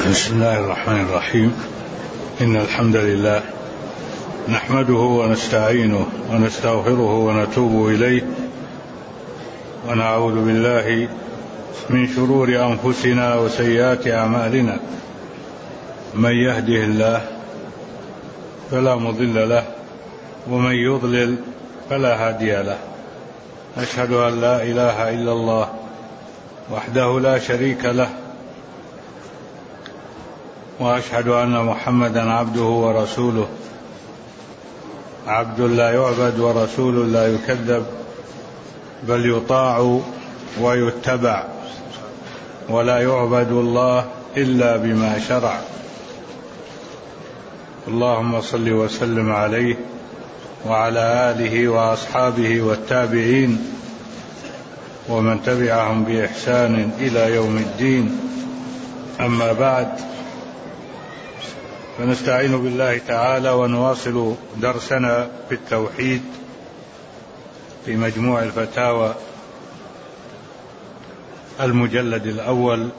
بسم الله الرحمن الرحيم. إن الحمد لله نحمده ونستعينه ونستغفره ونتوب إليه، ونعوذ بالله من شرور أنفسنا وسيئات أعمالنا. من يهده الله فلا مضل له، ومن يضلل فلا هادي له. أشهد أن لا إله إلا الله وحده لا شريك له، وأشهد أن محمدا عبده ورسوله، عبد لا يعبد ورسول لا يكذب، بل يطاع ويتبع، ولا يعبد الله إلا بما شرع. اللهم صل وسلم عليه وعلى آله وأصحابه والتابعين ومن تبعهم بإحسان إلى يوم الدين. أما بعد، فنستعين بالله تعالى ونواصل درسنا في التوحيد في مجموع الفتاوى المجلد الأول.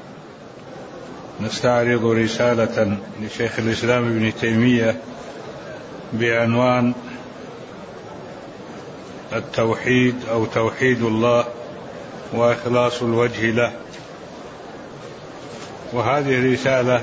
نستعرض رسالة لشيخ الإسلام ابن تيمية بعنوان التوحيد أو توحيد الله وإخلاص الوجه له. وهذه رسالة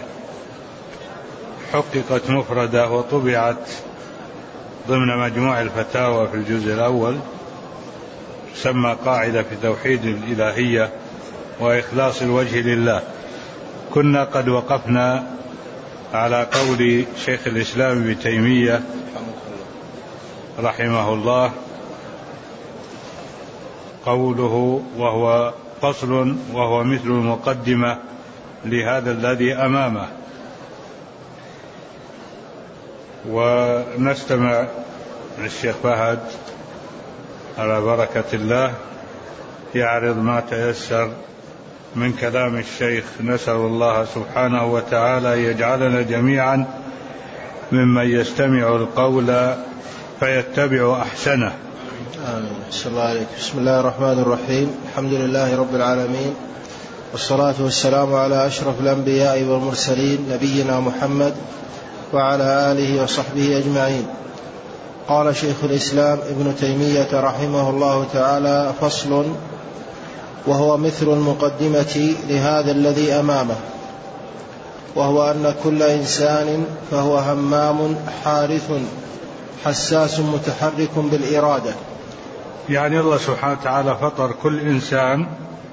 حققت مفردة وطبعت ضمن مجموع الفتاوى في الجزء الأول، تسمى قاعدة في توحيد الإلهية وإخلاص الوجه لله. كنا قد وقفنا على قول شيخ الإسلام ابن تيمية رحمه الله، قوله وهو فصل وهو مثل المقدمة لهذا الذي أمامه. ونستمع للشيخ فهد على بركة الله يعرض ما تيسر من كلام الشيخ. نسأل الله سبحانه وتعالى أن يجعلنا جميعا ممن يستمع القول فيتبع أحسنه. آمين. بسم الله عليك. بسم الله الرحمن الرحيم. الحمد لله رب العالمين، والصلاة والسلام على أشرف الأنبياء والمرسلين، نبينا محمد وعلى آله وصحبه أجمعين. قال شيخ الإسلام ابن تيمية رحمه الله تعالى: فصل وهو مثل المقدمة لهذا الذي أمامه، وهو أن كل إنسان فهو همام حارث حساس متحرك بالإرادة. يعني الله سبحانه وتعالى فطر كل إنسان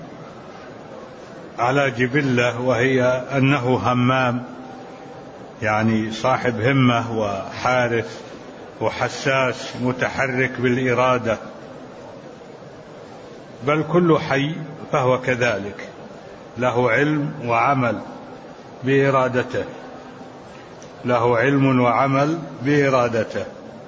على جبلة، وهي أنه همام، يعني صاحب همة وحارث وحساس متحرك بالإرادة. بل كل حي فهو كذلك، له علم وعمل بإرادته، له علم وعمل بإرادته.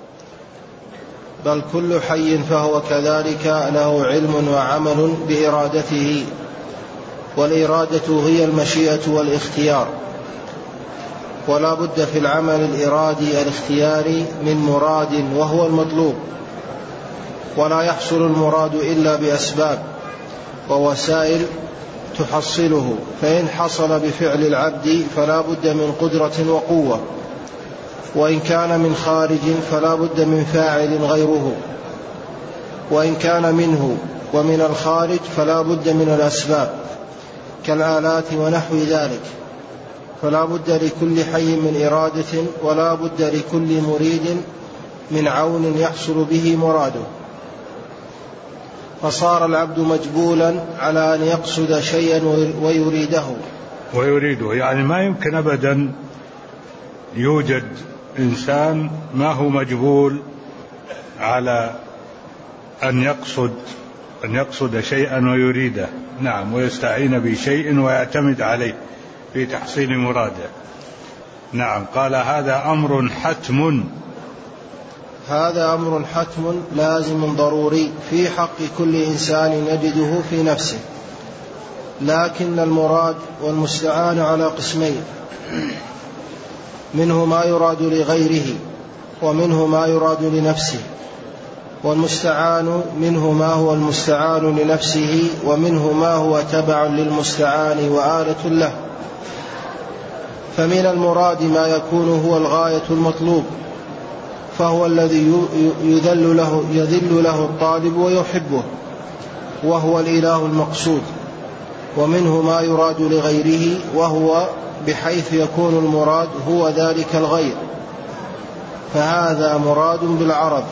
بل كل حي فهو كذلك، له علم وعمل بإرادته، والإرادة هي المشيئة والاختيار. ولا بد في العمل الإرادي الاختياري من مراد وهو المطلوب، ولا يحصل المراد إلا بأسباب ووسائل تحصله. فإن حصل بفعل العبد فلا بد من قدرة وقوة، وإن كان من خارج فلا بد من فاعل غيره، وإن كان منه ومن الخارج فلا بد من الأسباب كالآلات ونحو ذلك. فلا بد لكل حي من إرادة، ولا بد لكل مريد من عون يحصل به مراده. فصار العبد مجبولا على أن يقصد شيئا ويريده. يعني ما يمكن أبدا يوجد إنسان ما هو مجبول على أن يقصد شيئا ويريده، نعم، ويستعين بشيء ويعتمد عليه في تحصيل مراده. نعم. قال هذا أمر حتم، هذا أمر حتم لازم ضروري في حق كل إنسان يجده في نفسه. لكن المراد والمستعان على قسمين: منه ما يراد لغيره، ومنه ما يراد لنفسه. والمستعان منه ما هو المستعان لنفسه، ومنه ما هو تبع للمستعان وآلة له. فمن المراد ما يكون هو الغاية المطلوب، فهو الذي يذل له الطالب ويحبه، وهو الإله المقصود. ومنه ما يراد لغيره، وهو بحيث يكون المراد هو ذلك الغير، فهذا مراد بالعرض.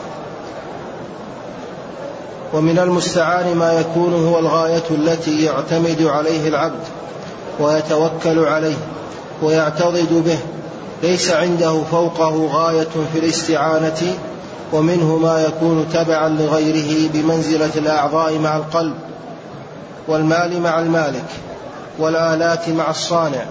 ومن المستعان ما يكون هو الغاية التي يعتمد عليه العبد ويتوكل عليه ويعتضد به، ليس عنده فوقه غاية في الاستعانة. ومنه ما يكون تبعا لغيره بمنزلة الأعضاء مع القلب، والمال مع المالك، والآلات مع الصانع.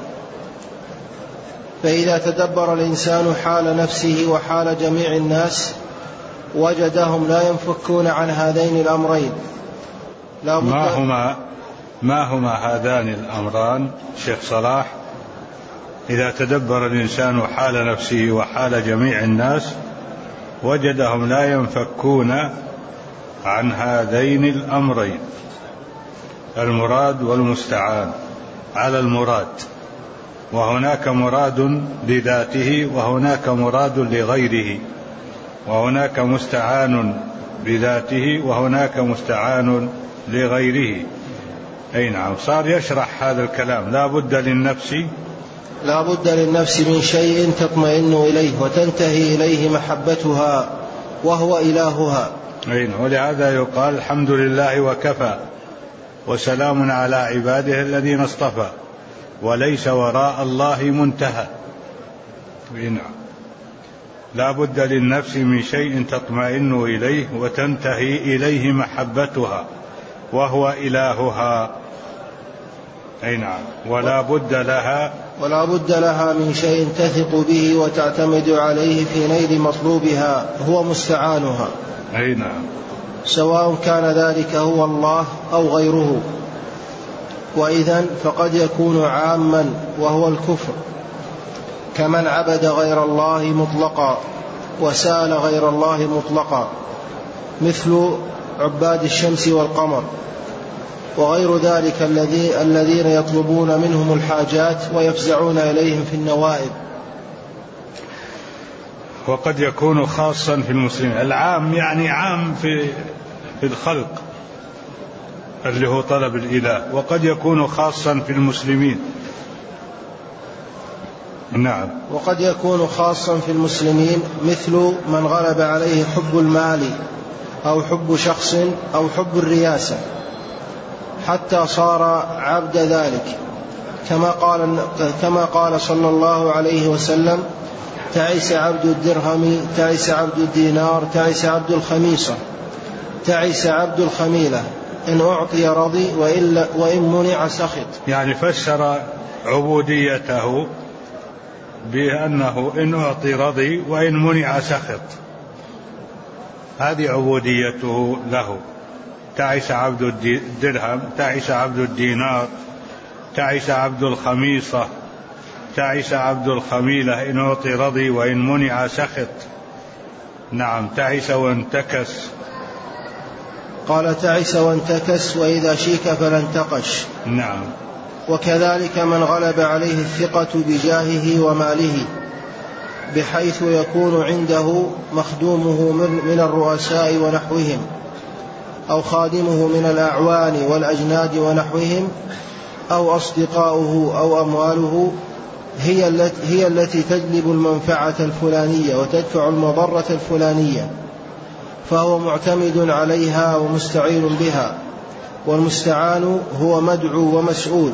فإذا تدبر الإنسان حال نفسه وحال جميع الناس وجدهم لا ينفكون عن هذين الأمرين. ما هما هذان الأمران شيخ صلاح؟ إذا تدبر الإنسان حال نفسه وحال جميع الناس وجدهم لا ينفكون عن هذين الأمرين، المراد والمستعان على المراد، وهناك مراد لذاته وهناك مراد لغيره، وهناك مستعان بذاته وهناك مستعان لغيره. أي نعم، صار يشرح هذا الكلام. لا بد للنفس من شيء تطمئن إليه وتنتهي إليه محبتها، وهو إلهها. ولهذا يقال الحمد لله وكفى وسلام على عباده الذين اصطفى، وليس وراء الله منتهى. لا بد للنفس من شيء تطمئن إليه وتنتهي إليه محبتها، وهو إلهها. ولا بد لها من شيء تثق به وتعتمد عليه في نيل مطلوبها، هو مستعانها. سواء كان ذلك هو الله أو غيره. وإذن فقد يكون عاما وهو الكفر، كمن عبد غير الله مطلقا وسأل غير الله مطلقا، مثل عباد الشمس والقمر وغير ذلك الذين يطلبون منهم الحاجات ويفزعون إليهم في النوائب. وقد يكون خاصا في المسلمين. العام يعني عام في الخلق اللي هو طلب الإله، وقد يكون خاصا في المسلمين. وقد يكون خاصا في المسلمين، مثل من غلب عليه حب المال أو حب شخص أو حب الرياسة حتى صار عبد ذلك، كما قال صلى الله عليه وسلم: تعس عبد الدرهم، تعس عبد الدينار، تعس عبد الخميصة، تعس عبد الخميلة، إن أعطي رضي وإن منع سخط. يعني فسر عبوديته بأنه إن أعطي رضي وإن منع سخط، هذه عبوديته له. تعس عبد الدرهم، تعس عبد الدينار، تعس عبد الخميصة، تعس عبد الخميلة، إن أعطي رضي وإن منع سخط. تعس وانتكس. قال: تعس وانتكس، وإذا شيك فلا انتقش. وكذلك من غلب عليه الثقة بجاهه وماله، بحيث يكون عنده مخدومه من الرؤساء ونحوهم، أو خادمه من الأعوان والأجناد ونحوهم، أو أصدقاؤه أو أمواله، هي التي تجلب المنفعة الفلانية وتدفع المضرة الفلانية، فهو معتمد عليها ومستعين بها. والمستعان هو مدعو ومسؤول.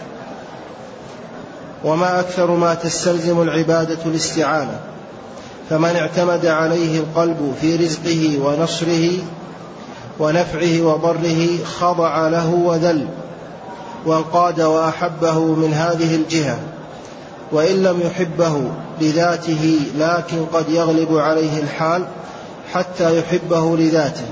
وما أكثر ما تستلزم العبادة الاستعانة، فمن اعتمد عليه القلب في رزقه ونصره ونفعه وضره خضع له وذل وانقاد وأحبه من هذه الجهة، وإن لم يحبه لذاته لكن قد يغلب عليه الحال حتى يحبه لذاته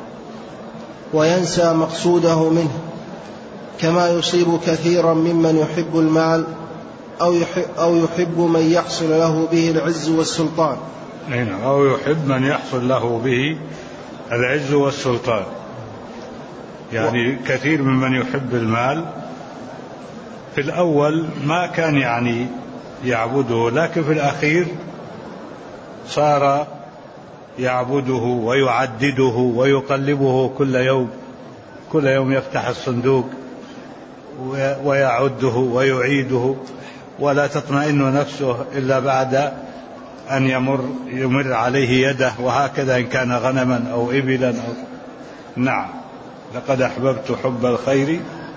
وينسى مقصوده منه، كما يصيب كثيرا ممن يحب المال أو يحب من يحصل له به العز والسلطان. أو يحب من يحصل له به العز والسلطان. يعني كثير ممن يحب المال في الأول ما كان يعني يعبده، لكن في الأخير صار يعبده ويعدده ويقلبه كل يوم يفتح الصندوق ويعده ويعيده، ولا تطمئن نفسه إلا بعد أن يمر عليه يده، وهكذا إن كان غنما أو إبلا نعم. لقد أحببت حب الخير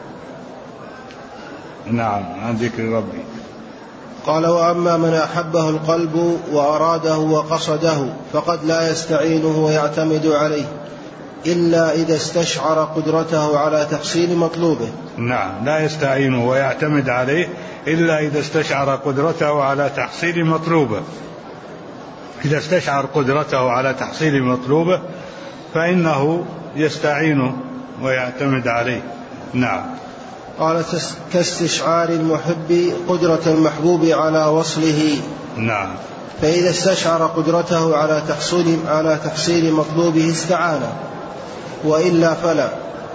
نعم عن ذكر ربي. قال: وأما من أحبه القلب وأراده وقصده فقد لا يستعينه ويعتمد عليه إلا إذا استشعر قدرته على تحصيل مطلوبه. نعم، لا يستعينه ويعتمد عليه إلا إذا استشعر قدرته على تحصيل مطلوبه. إذا استشعر قدرته على تحصيل مطلوبه فإنه يستعينه ويعتمد عليه. نعم. قال: كاستشعار المحب قدرة المحبوب على وصله. نعم. فإذا استشعر قدرته على تحصيل مطلوبه استعانه، وإلا فلا.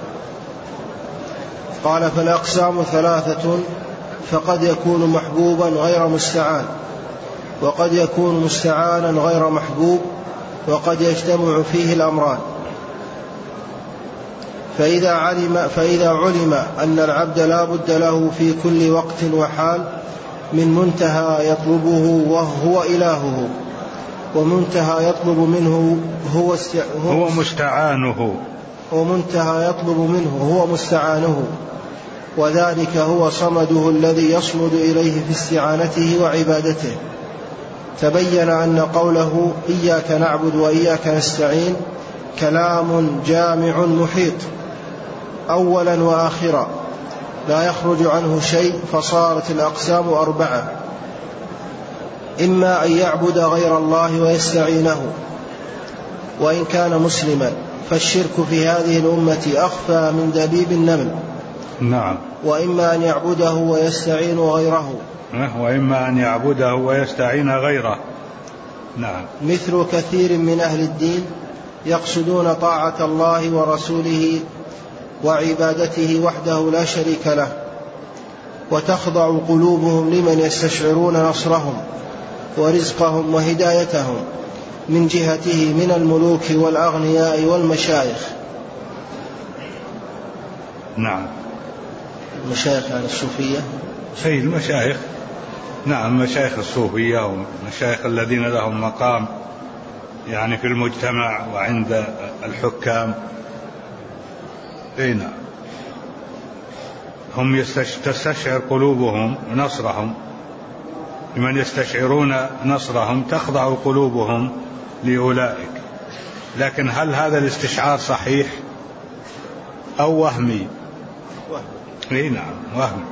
قال: فالأقسام ثلاثة، فقد يكون محبوبا غير مستعان، وقد يكون مستعانا غير محبوب، وقد يجتمع فيه الأمران. فإذا علم أن العبد لا بد له في كل وقت وحال من منتهى يطلبه وهو إلهه، ومنتهى يطلب منه هو مستعانه، ومنتهى يطلب منه هو مستعانه، وذلك هو صمده الذي يصمد إليه في استعانته وعبادته، تبين أن قوله إياك نعبد وإياك نستعين كلام جامع محيط أولا وآخرا لا يخرج عنه شيء، فصارت الأقسام أربعة: إما أن يعبد غير الله ويستعينه وإن كان مسلما، فالشرك في هذه الأمة أخفى من دبيب النمل. نعم. وإما أن يعبده ويستعين غيره، وإما أن يعبده ويستعين غيره. نعم. مثل كثير من أهل الدين يقصدون طاعة الله ورسوله وعبادته وحده لا شريك له، وتخضع قلوبهم لمن يستشعرون نصرهم ورزقهم وهدايتهم من جهته من الملوك والأغنياء والمشايخ. نعم. المشايخ يعني الصوفية. المشايخ. نعم، مشايخ الصوفية ومشايخ الذين لهم مقام يعني في المجتمع وعند الحكام. نعم. هم تستشعر قلوبهم نصرهم، لمن يستشعرون نصرهم تخضع قلوبهم لأولئك. لكن هل هذا الاستشعار صحيح أو وهمي؟ نعم، وهمي.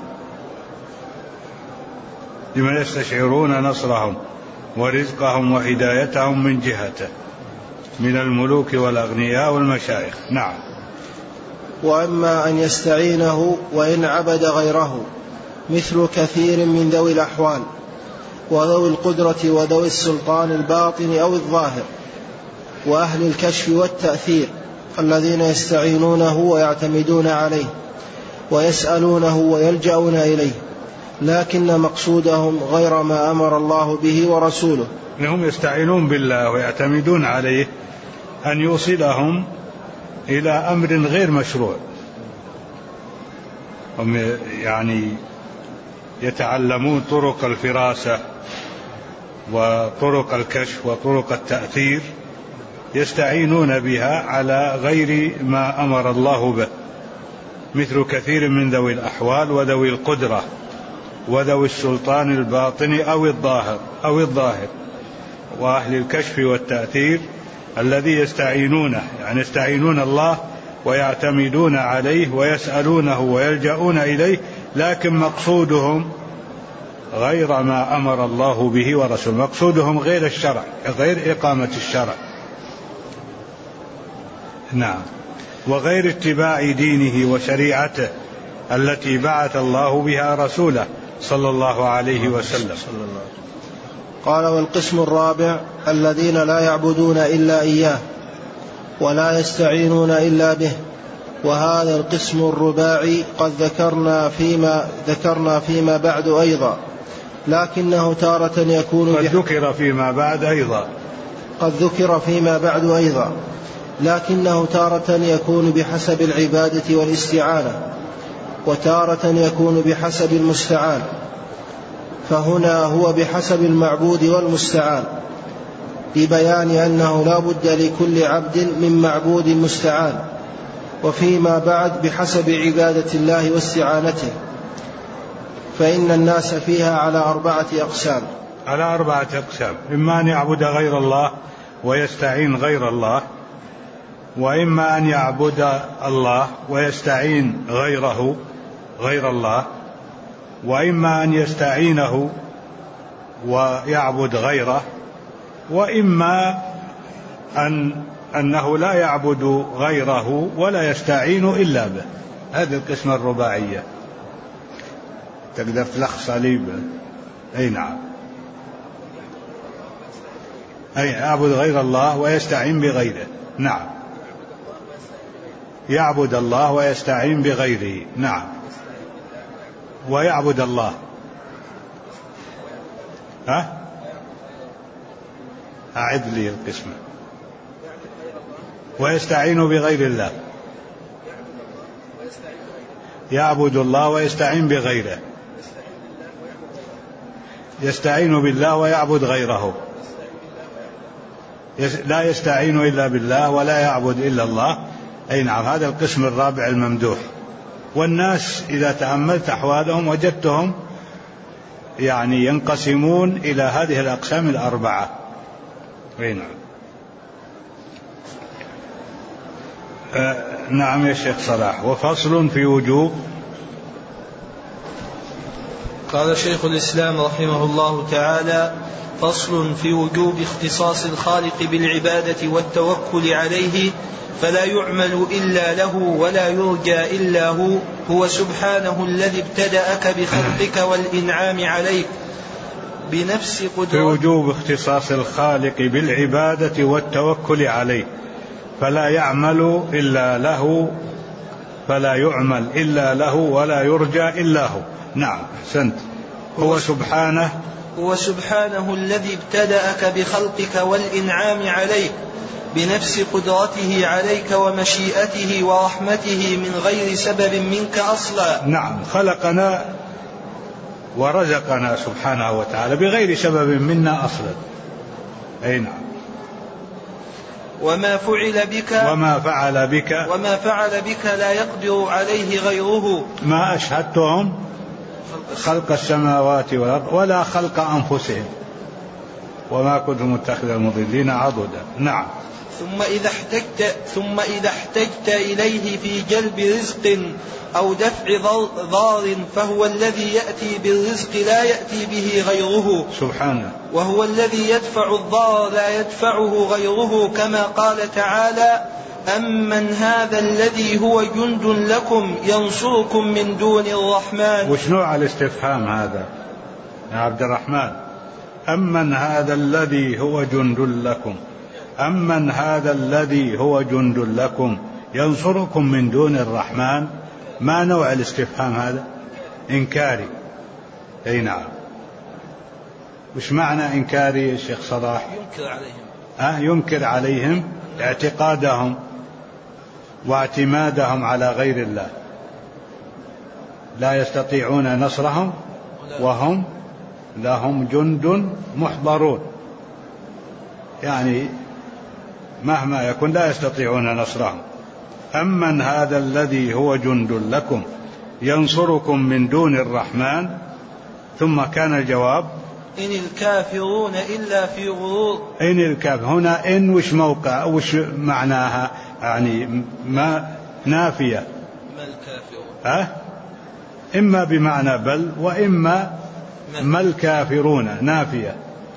لمن يستشعرون نصرهم ورزقهم وهدايتهم من جهته من الملوك والأغنياء والمشايخ. نعم. وأما أن يستعينه وإن عبد غيره، مثل كثير من ذوي الأحوال وذوي القدرة وذوي السلطان الباطن أو الظاهر، وأهل الكشف والتأثير، الذين يستعينونه ويعتمدون عليه ويسألونه ويلجأون إليه، لكن مقصودهم غير ما أمر الله به ورسوله. هم يستعينون بالله ويعتمدون عليه أن يوصلهم إلى أمر غير مشروع. هم يعني يتعلمون طرق الفراسة وطرق الكشف وطرق التأثير، يستعينون بها على غير ما أمر الله به، مثل كثير من ذوي الأحوال وذوي القدرة وذوي السلطان الباطن أو الظاهر وأهل الكشف والتأثير الذي يستعينونه، يعني يستعينون الله ويعتمدون عليه ويسألونه ويلجأون إليه، لكن مقصودهم غير ما أمر الله به ورسوله، مقصودهم غير الشرع، غير إقامة الشرع. نعم. وغير اتباع دينه وشريعته التي بعث الله بها رسوله صلى الله عليه وسلم. قال: والقسم الرابع الذين لا يعبدون إلا إياه ولا يستعينون إلا به، وهذا القسم الرباعي قد ذكرنا فيما بعد أيضا، لكنه تارة يكون قد ذكر فيما بعد أيضا لكنه تارة يكون بحسب العبادة والاستعانة، وتارة يكون بحسب المستعان، فهنا هو بحسب المعبود والمستعان، لبيان أنه لا بد لكل عبد من معبود مستعان. وفيما بعد بحسب عبادة الله واستعانته، فإن الناس فيها على 4 أقسام. إما أن يعبد غير الله ويستعين غير الله، وإما أن يعبد الله ويستعين غير الله، وإما أن يستعينه ويعبد غيره، وإما أنه لا يعبد غيره ولا يستعين إلا به. هذه القسمة الرباعية تقدر تلخص عليه. أي نعم، أي يعبد غير الله ويستعين بغيره. نعم، يعبد الله ويستعين بغيره. نعم، ويعبد الله. أعد لي القسمة. ويستعين بغير الله، يعبد الله ويستعين بغيره، يستعين بالله ويعبد غيره، لا يستعين إلا بالله ولا يعبد إلا الله. أي نعم، هذا القسم الرابع الممدوح. والناس إذا تأملت أحوالهم وجدتهم يعني ينقسمون إلى هذه الأقسام 4. أي نعم. نعم يا شيخ صلاح. وفصل في وجوب. قال شيخ الإسلام رحمه الله تعالى: فصل في وجوب اختصاص الخالق بالعبادة والتوكل عليه، فلا يعمل إلا له ولا يرجى إلا هو سبحانه الذي ابتدأك بخلقك والإنعام عليك بنفس قدرته. في وجوب اختصاص الخالق بالعبادة والتوكل عليه، فلا يعمل إلا له، فلا يعمل إلا له ولا يرجى إلا هو. نعم، أحسنت. هو سبحانه الذي ابتدأك بخلقك والإنعام عليك بنفس قدرته عليك ومشيئته ورحمته من غير سبب منك أصلا. نعم، خلقنا ورزقنا سبحانه وتعالى بغير سبب منا أصلا. أي نعم. وما فعل بك لا يقدر عليه غيره. ما أشهدتهم خلق السماوات والأرض ولا خلق أنفسهم وما كنت متخذ المضلين عضدا. نعم. ثم إذا احتجت إليه في جلب رزق أو دفع ضار فهو الذي يأتي بالرزق لا يأتي به غيره سبحانه، وهو الذي يدفع الضار لا يدفعه غيره، كما قال تعالى: أمن هذا الذي هو جند لكم ينصركم من دون الرحمن. وش نوع الاستفهام هذا يا عبد الرحمن؟ أمن هذا الذي هو جند لكم، أمن هذا الذي هو جند لكم ينصركم من دون الرحمن. ما نوع الاستفهام هذا؟ إنكاري. أي نعم. وش معنى إنكاري يا شيخ صلاح؟ ينكر عليهم اعتقادهم واعتمادهم على غير الله، لا يستطيعون نصرهم وهم لهم جند محضرون، يعني مهما يكن لا يستطيعون نصرهم. أمن هذا الذي هو جند لكم ينصركم من دون الرحمن. ثم كان الجواب: إن الكافرون إلا في غرور. إن الكافر هنا إن وش موقع وش معناها؟ يعني ما نافية. ما الكافرون إما بمعنى بل، وإما ما الكافرون نافية.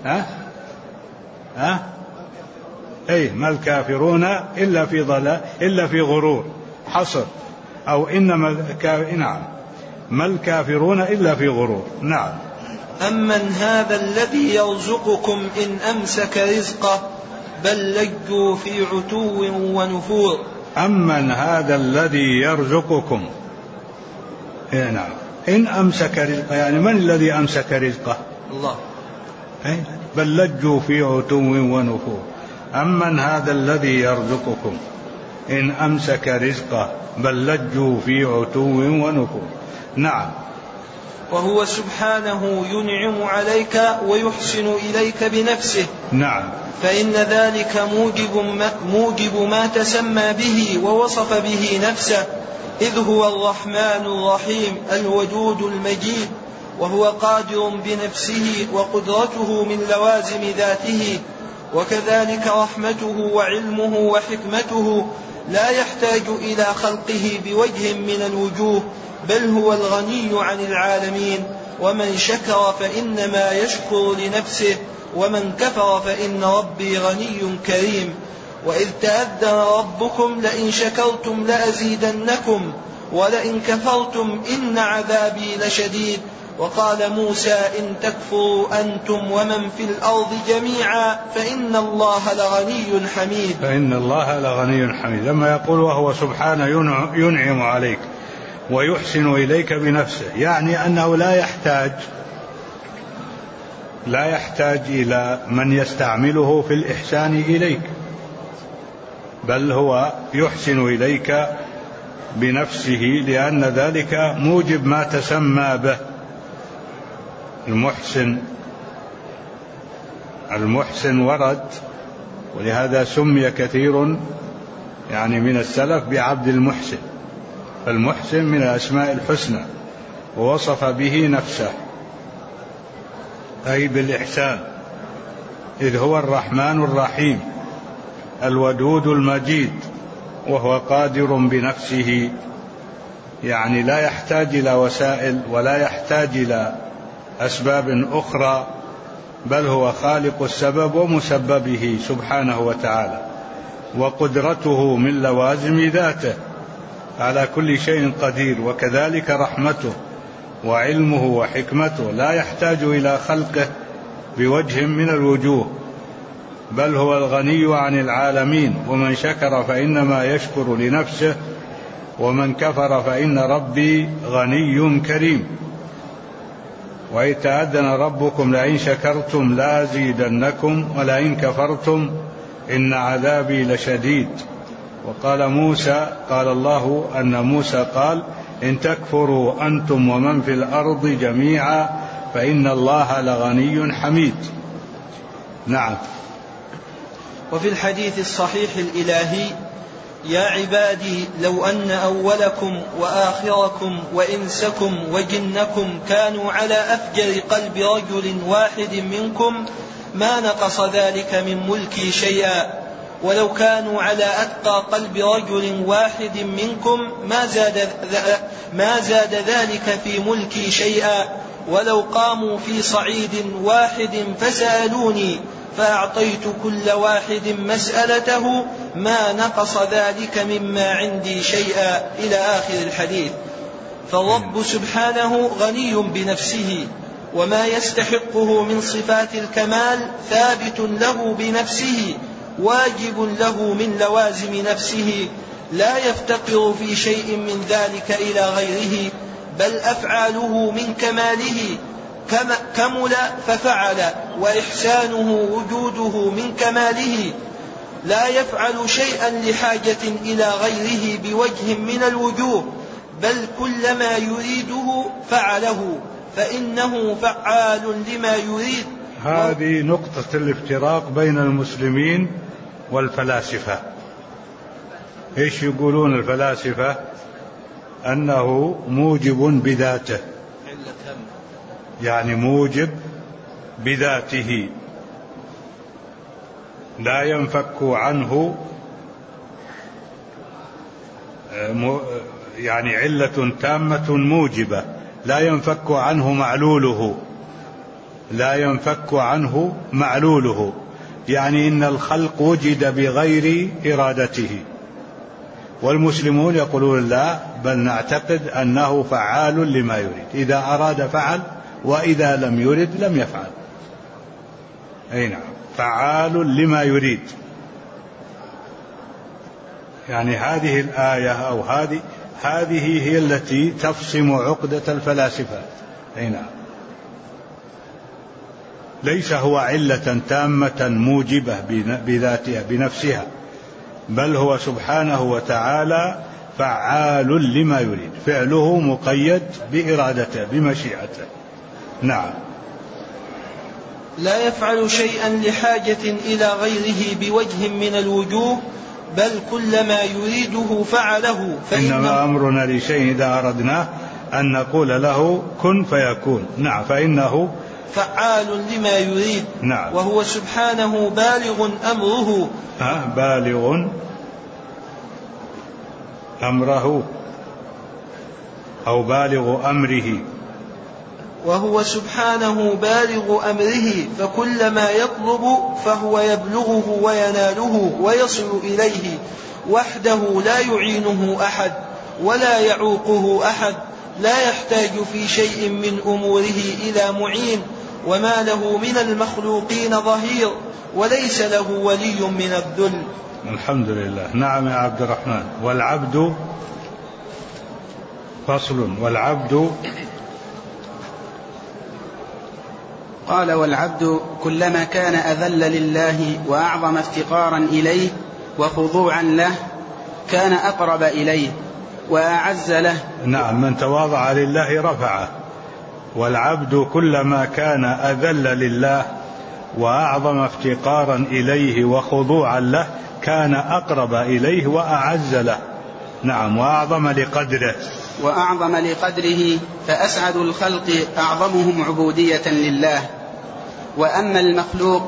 أي ما الكافرون إلا في ضلال إلا في غرور، حصر. أو إنما نعم، ما الكافرون إلا في غرور. نعم. أمن هذا الذي يرزقكم إن أمسك رزقه بل لجوا في عتو ونفور. أمن هذا الذي يرزقكم. نعم، إن أمسك رزقه، يعني من الذي أمسك رزقه؟ الله. بل لجوا في عتو ونفور. أمن هذا الذي يرزقكم إن أمسك رزقه بل لجوا في عتو ونفور. نعم. وهو سبحانه ينعم عليك ويحسن إليك بنفسه. نعم. فإن ذلك موجب ما تسمى به ووصف به نفسه، إذ هو الرحمن الرحيم الودود المجيد، وهو قادر بنفسه وقدرته من لوازم ذاته. وكذلك رحمته وعلمه وحكمته لا يحتاج إلى خلقه بوجه من الوجوه، بل هو الغني عن العالمين. ومن شكر فإنما يشكر لنفسه، ومن كفر فإن ربي غني كريم. وإذ تأذن ربكم لئن شكرتم لأزيدنكم ولئن كفرتم إن عذابي لشديد. وقال موسى إن تكفروا أنتم ومن في الأرض جميعا فإن الله لغني حميد. فإن الله لغني حميد. لما يقول وهو سبحانه ينعم عليك ويحسن إليك بنفسه، يعني أنه لا يحتاج إلى من يستعمله في الإحسان إليك، بل هو يحسن إليك بنفسه، لأن ذلك موجب ما تسمى به. المحسن ورد، ولهذا سمي كثير يعني من السلف بعبد المحسن. فالمحسن من الأسماء الحسنى، ووصف به نفسه أي بالإحسان، إذ هو الرحمن الرحيم الودود المجيد، وهو قادر بنفسه، يعني لا يحتاج إلى وسائل ولا يحتاج إلى أسباب أخرى، بل هو خالق السبب ومسببه سبحانه وتعالى. وقدرته من لوازم ذاته، على كل شيء قدير. وكذلك رحمته وعلمه وحكمته لا يحتاج إلى خلقه بوجه من الوجوه، بل هو الغني عن العالمين. ومن شكر فإنما يشكر لنفسه، ومن كفر فإن ربي غني كريم. وإذ تأذن ربكم لئن شكرتم لأزيدنكم ولئن كفرتم إن عذابي لشديد. وقال موسى، قال الله أن موسى قال إن تكفروا أنتم ومن في الأرض جميعا فإن الله لغني حميد. نعم. وفي الحديث الصحيح الإلهي يا عبادي لو أن أولكم وآخركم وإنسكم وجنكم كانوا على أفجر قلب رجل واحد منكم ما نقص ذلك من ملكي شيئا، ولو كانوا على أتقى قلب رجل واحد منكم ما زاد ذلك في ملكي شيئا، ولو قاموا في صعيد واحد فسألوني فأعطيت كل واحد مسألته ما نقص ذلك مما عندي شيئا، إلى آخر الحديث. فالرب سبحانه غني بنفسه، وما يستحقه من صفات الكمال ثابت له بنفسه، واجب له من لوازم نفسه، لا يفتقر في شيء من ذلك إلى غيره، بل أفعاله من كماله كمل ففعل، وإحسانه وجوده من كماله، لا يفعل شيئا لحاجة إلى غيره بوجه من الوجوه، بل كل ما يريده فعله، فإنه فعال لما يريد. هذه نقطة الافتراق بين المسلمين والفلاسفة. إيش يقولون الفلاسفة؟ أنه موجب بذاته، يعني موجب بذاته لا ينفك عنه، يعني علة تامة موجبة لا ينفك عنه معلوله، يعني إن الخلق وجد بغير إرادته. والمسلمون يقولون لا، بل نعتقد أنه فعال لما يريد، إذا أراد فعل وإذا لم يرد لم يفعل. أي نعم، فعال لما يريد. يعني هذه الآية أو هذه هي التي تفصم عقدة الفلاسفة. أي نعم. ليس هو علة تامة موجبة بذاتها بنفسها، بل هو سبحانه وتعالى فعال لما يريد، فعله مقيد بإرادته بمشيئته. نعم. لا يفعل شيئا لحاجة إلى غيره بوجه من الوجوه، بل كل ما يريده فعله. إنما أمرنا لشيء إذا أردناه أن نقول له كن فيكون. نعم. فإنه فعال لما يريد. نعم. وهو سبحانه بالغ أمره. بالغ أمره أو بالغ أمره. وهو سبحانه بالغ أمره، فكل ما يطلب فهو يبلغه ويناله ويصل إليه وحده، لا يعينه أحد ولا يعوقه أحد، لا يحتاج في شيء من أموره إلى معين، وما له من المخلوقين ظهير، وليس له ولي من الذل. الحمد لله. نعم يا عبد الرحمن. والعبد فصل. والعبد قال: والعبد كلما كان أذل لله وأعظم افتقارا إليه وخضوعا له كان أقرب إليه وأعز له. نعم. من تواضع لله رفعه. والعبد كلما كان أذل لله وأعظم افتقارا إليه وخضوعا له كان أقرب إليه وأعز له. نعم. وأعظم لقدره. وأعظم لقدره، فأسعد الخلق أعظمهم عبودية لله. وأما المخلوق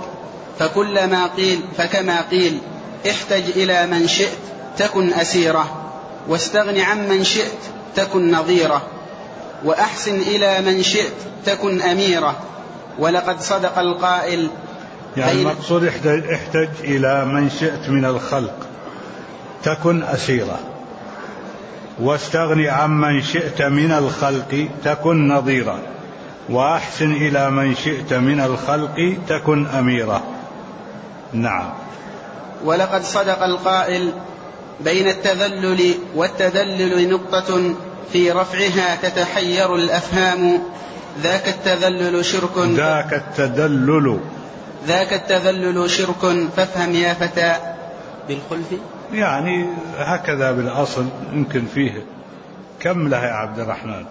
فكما قيل: احتج إلى من شئت تكن أسيره، واستغن عن من شئت تكن نظيره، وأحسن إلى من شئت تكن أميره. ولقد صدق القائل. يعني المقصود احتج إلى من شئت من الخلق تكن أسيره، واستغن عن من شئت من الخلق تكن نظيرا، وأحسن إلى من شئت من الخلق تكن أميرا. نعم. ولقد صدق القائل: بين التذلل والتدلل نقطة في رفعها تتحير الأفهام، ذاك التذلل شرك فافهم يا فتى بالخلف. يعني هكذا بالأصل يمكن فيه كم له يا عبد الرحمن؟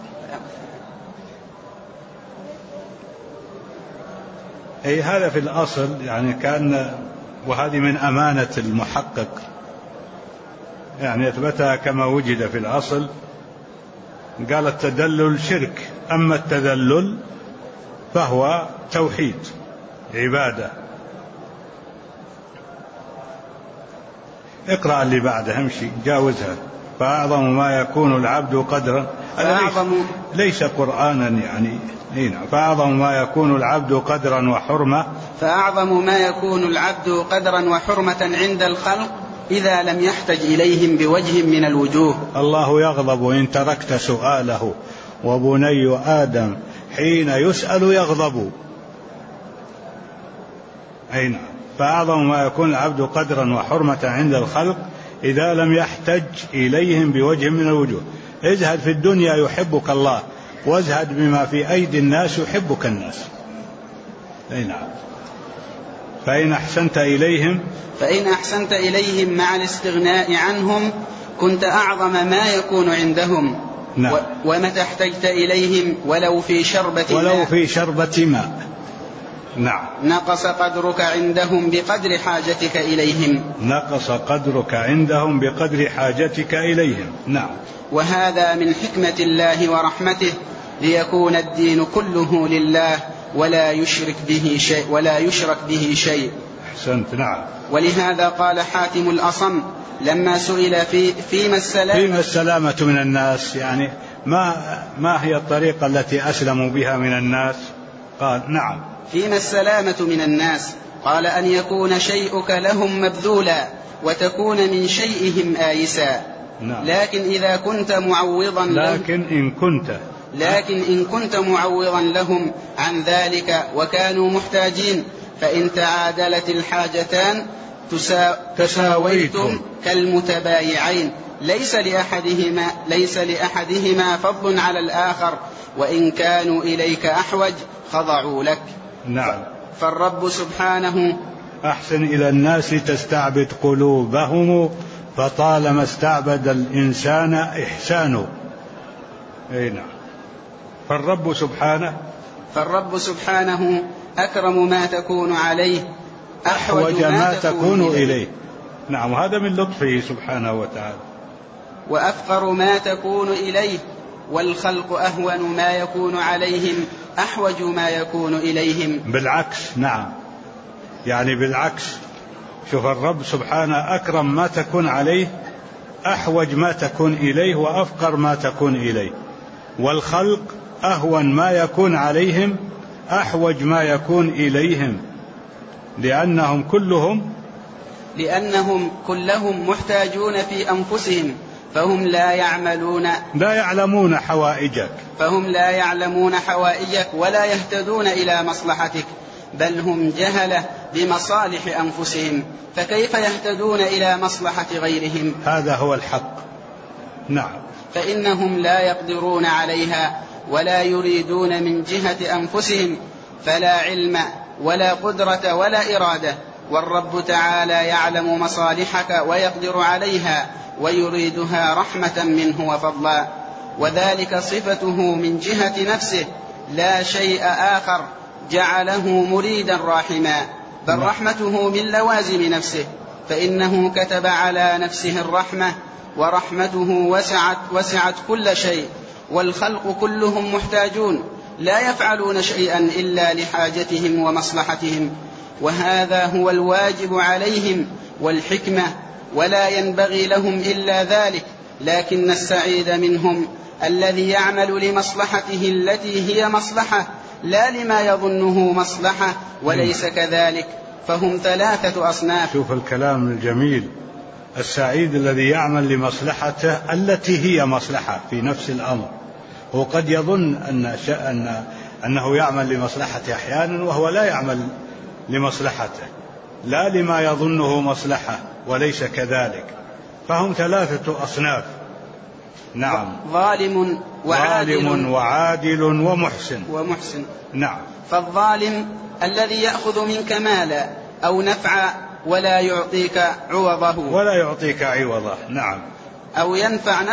أي هذا في الأصل يعني كان، وهذه من أمانة المحقق يعني يثبتها كما وجد في الأصل. قال التدلل شرك، أما التذلل فهو توحيد عبادة. اقرأ اللي بعده، امشي جاوزها. فأعظم ما يكون العبد قدرا، ليس قرآنا يعني. فأعظم ما يكون العبد قدرا وحرمة. فأعظم ما يكون العبد قدرا وحرمة عند الخلق إذا لم يحتج إليهم بوجه من الوجوه. الله يغضب إن تركت سؤاله، وبني آدم حين يسأل يغضب. أين؟ فأعظم ما يكون العبد قدرا وحرمة عند الخلق إذا لم يحتج إليهم بوجه من الوجوه. ازهد في الدنيا يحبك الله، وازهد بما في أيدي الناس يحبك الناس. نعم. فإن أحسنت إليهم مع الاستغناء عنهم كنت أعظم ما يكون عندهم. نعم. ومتى احتجت إليهم ولو في شربة ماء نعم. نقص قدرك عندهم بقدر حاجتك إليهم. نعم. وهذا من حكمة الله ورحمته، ليكون الدين كله لله ولا يشرك به شيء. أحسنت. نعم. ولهذا قال حاتم الأصم لما سئل فيما السلامة من الناس، يعني ما هي الطريقة التي أسلموا بها من الناس؟ قال: نعم. فيما السلامة من الناس؟ قال: أن يكون شيئك لهم مبذولا وتكون من شيئهم آيسا. نعم. لكن إن كنت معوضا لهم عن ذلك وكانوا محتاجين، فإن تعادلت الحاجتان تساويتم كالمتبايعين، ليس لأحدهما فضل على الآخر، وإن كانوا إليك أحوج خضعوا لك. نعم. فالرب سبحانه أحسن إلى الناس تستعبد قلوبهم، فطالما استعبد الإنسان إحسانه. أي نعم. فالرب سبحانه أكرم ما تكون عليه، أحوج ما تكون إليه. نعم، هذا من لطفه سبحانه وتعالى. وأفقر ما تكون إليه، والخلق أهون ما يكون عليهم، أحوج ما يكون إليهم. بالعكس. نعم، يعني بالعكس. شوف، الرب سبحانه أكرم ما تكون عليه، أحوج ما تكون إليه، وأفقر ما تكون إليه. والخلق أهون ما يكون عليهم، أحوج ما يكون إليهم، لأنهم كلهم محتاجون في أنفسهم، فهم لا يعلمون حوائجك ولا يهتدون إلى مصلحتك، بل هم جهلة بمصالح أنفسهم، فكيف يهتدون إلى مصلحة غيرهم؟ هذا هو الحق. نعم. فإنهم لا يقدرون عليها ولا يريدون من جهة أنفسهم، فلا علم ولا قدرة ولا إرادة. والرب تعالى يعلم مصالحك ويقدر عليها ويريدها رحمة منه وفضلا، وذلك صفته من جهة نفسه، لا شيء آخر جعله مريدا راحما، بل رحمته من لوازم نفسه، فإنه كتب على نفسه الرحمة، ورحمته وسعت كل شيء. والخلق كلهم محتاجون، لا يفعلون شيئا إلا لحاجتهم ومصلحتهم، وهذا هو الواجب عليهم والحكمة، ولا ينبغي لهم إلا ذلك. لكن السعيد منهم الذي يعمل لمصلحته التي هي مصلحة، لا لما يظنه مصلحة وليس كذلك، فهم 3 أصناف. شوف الكلام الجميل. السعيد الذي يعمل لمصلحته التي هي مصلحة في نفس الأمر. هو قد يظن أنه يعمل لمصلحته أحيانا، وهو لا يعمل لمصلحته، لا لما يظنه مصلحة وليس كذلك، فهم 3 أصناف. نعم. ظالم وعادل ومحسن. نعم. فالظالم الذي يأخذ منك مالا أو نفعا ولا يعطيك عوضه. نعم. أو ينفع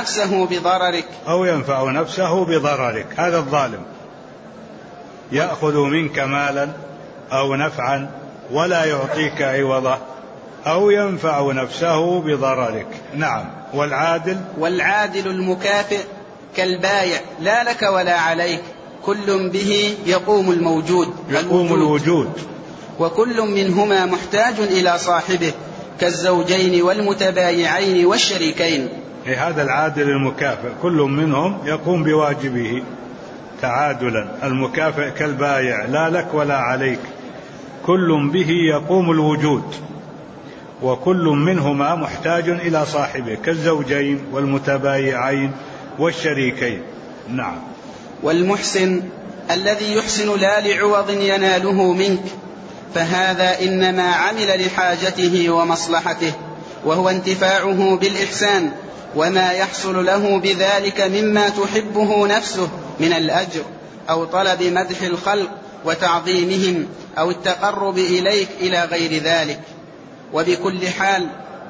نفسه بضررك، هذا الظالم. يأخذ منك مالا أو نفعا ولا يعطيك عوضه، أو ينفع نفسه بضررك. نعم. والعادل المكافئ كالبايع، لا لك ولا عليك، كل به يقوم الوجود، وكل منهما محتاج إلى صاحبه، كالزوجين والمتبايعين والشريكين. هذا العادل المكافئ، كل منهم يقوم بواجبه تعادلا. المكافئ كالبايع، لا لك ولا عليك، كل به يقوم الوجود، وكل منهما محتاج إلى صاحبه، كالزوجين والمتبايعين والشريكين. نعم. والمحسن الذي يحسن لا لعوض يناله منك، فهذا إنما عمل لحاجته ومصلحته، وهو انتفاعه بالإحسان، وما يحصل له بذلك مما تحبه نفسه من الأجر، أو طلب مدح الخلق وتعظيمهم، أو التقرب إليك إلى غير ذلك. وبكل حال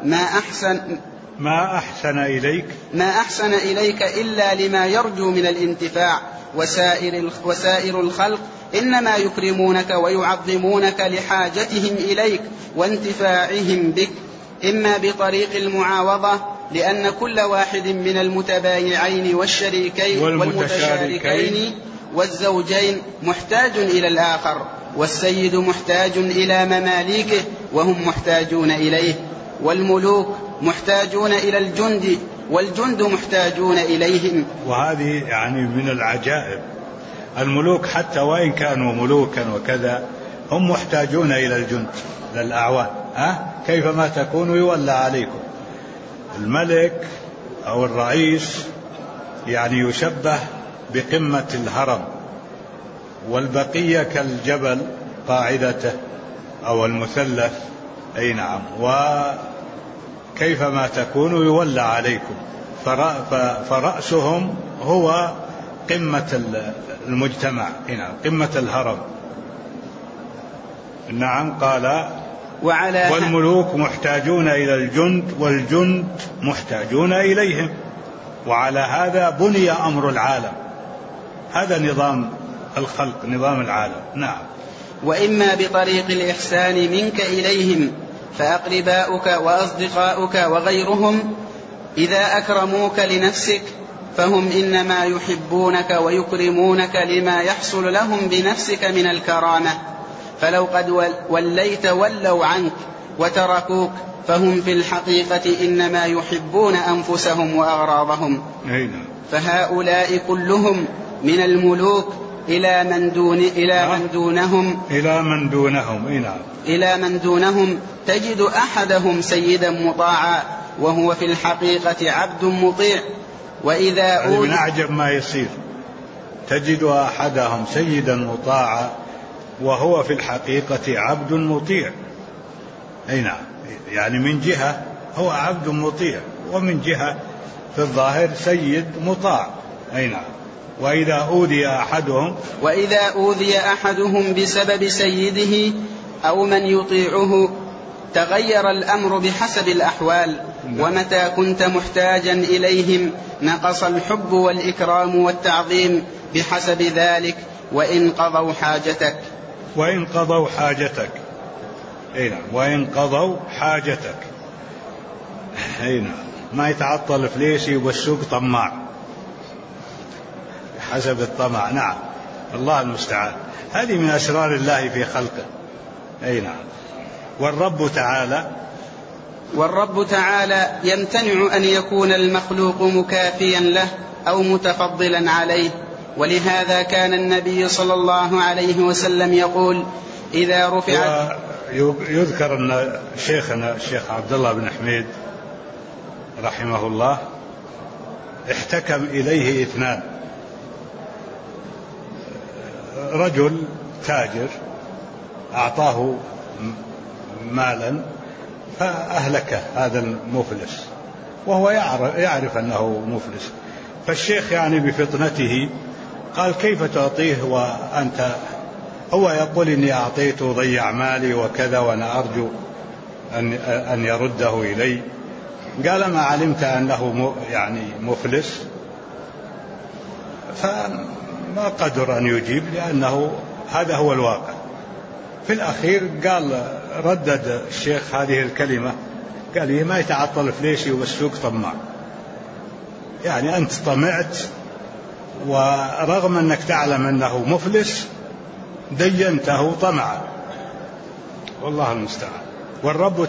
ما أحسن إليك إلا لما يرجو من الانتفاع. وسائر الخلق إنما يكرمونك ويعظمونك لحاجتهم إليك وانتفاعهم بك، إما بطريق المعاوضة، لأن كل واحد من المتبايعين والشريكين والمتشاركين والزوجين محتاج إلى الآخر، والسيد محتاج إلى مماليكه وهم محتاجون إليه، والملوك محتاجون إلى الجند والجند محتاجون إليهم. وهذه يعني من العجائب. الملوك حتى وإن كانوا ملوكا وكذا هم محتاجون إلى الجند، للأعوان. كيفما تكونوا يولى عليكم. الملك أو الرئيس يعني يشبه بقمة الهرم، والبقية كالجبل قاعدته أو المثلث. أي نعم. وكيفما تكونوا يولى عليكم، فرأسهم هو قمة المجتمع، قمة الهرم. نعم. قال والملوك محتاجون إلى الجند والجند محتاجون إليهم، وعلى هذا بني أمر العالم. هذا نظام الخلق، نظام العالم. نعم. وإما بطريق الإحسان منك إليهم، فأقرباؤك وأصدقاؤك وغيرهم إذا أكرموك لنفسك فهم إنما يحبونك ويكرمونك لما يحصل لهم بنفسك من الكرامة، فلو قد وليت ولوا عنك وتركوك فهم في الحقيقة إنما يحبون أنفسهم وأغراضهم. فهؤلاء كلهم من الملوك إلى من دونهم تجد أحدهم سيدا مطاعا وهو في الحقيقة عبد مطيع. وإذا من أعجب ما يصير تجد أحدهم سيدا مطاعا وهو في الحقيقة عبد مطيع. أي نعم. يعني من جهة هو عبد مطيع، ومن جهة في الظاهر سيد مطاع. أي نعم. وإذا أوذي أحدهم بسبب سيده أو من يطيعه تغير الأمر بحسب الأحوال. ومتى كنت محتاجا إليهم نقص الحب والإكرام والتعظيم بحسب ذلك وإن قضوا حاجتك. أي نعم. وإن قضوا حاجتك. أي نعم. ما يتعطل فليسي والسوق طماع حسب الطمع. نعم. الله المستعان. هذه من أسرار الله في خلقه. أي نعم. والرب تعالى يمتنع أن يكون المخلوق مكافيا له أو متفضلا عليه، ولهذا كان النبي صلى الله عليه وسلم يقول إذا رفعت. يذكر أن شيخنا الشيخ عبد الله بن حميد رحمه الله احتكم إليه 2، رجل تاجر أعطاه مالا فأهلكه هذا المفلس، وهو يعرف أنه مفلس. فالشيخ يعني بفطنته قال كيف تعطيه وأنت، هو يقول إني أعطيته ضيع مالي وكذا وأنا أرجو أن يرده إلي. قال ما علمت أنه يعني مفلس، فما قدر أن يجيب لأنه هذا هو الواقع. في الأخير قال ردد الشيخ هذه الكلمة، قال لي ما يتعطل فليسي والسوق طماع. يعني أنت طمعت ورغم أنك تعلم أنه مفلس دينته طمعا. والله المستعان. والرب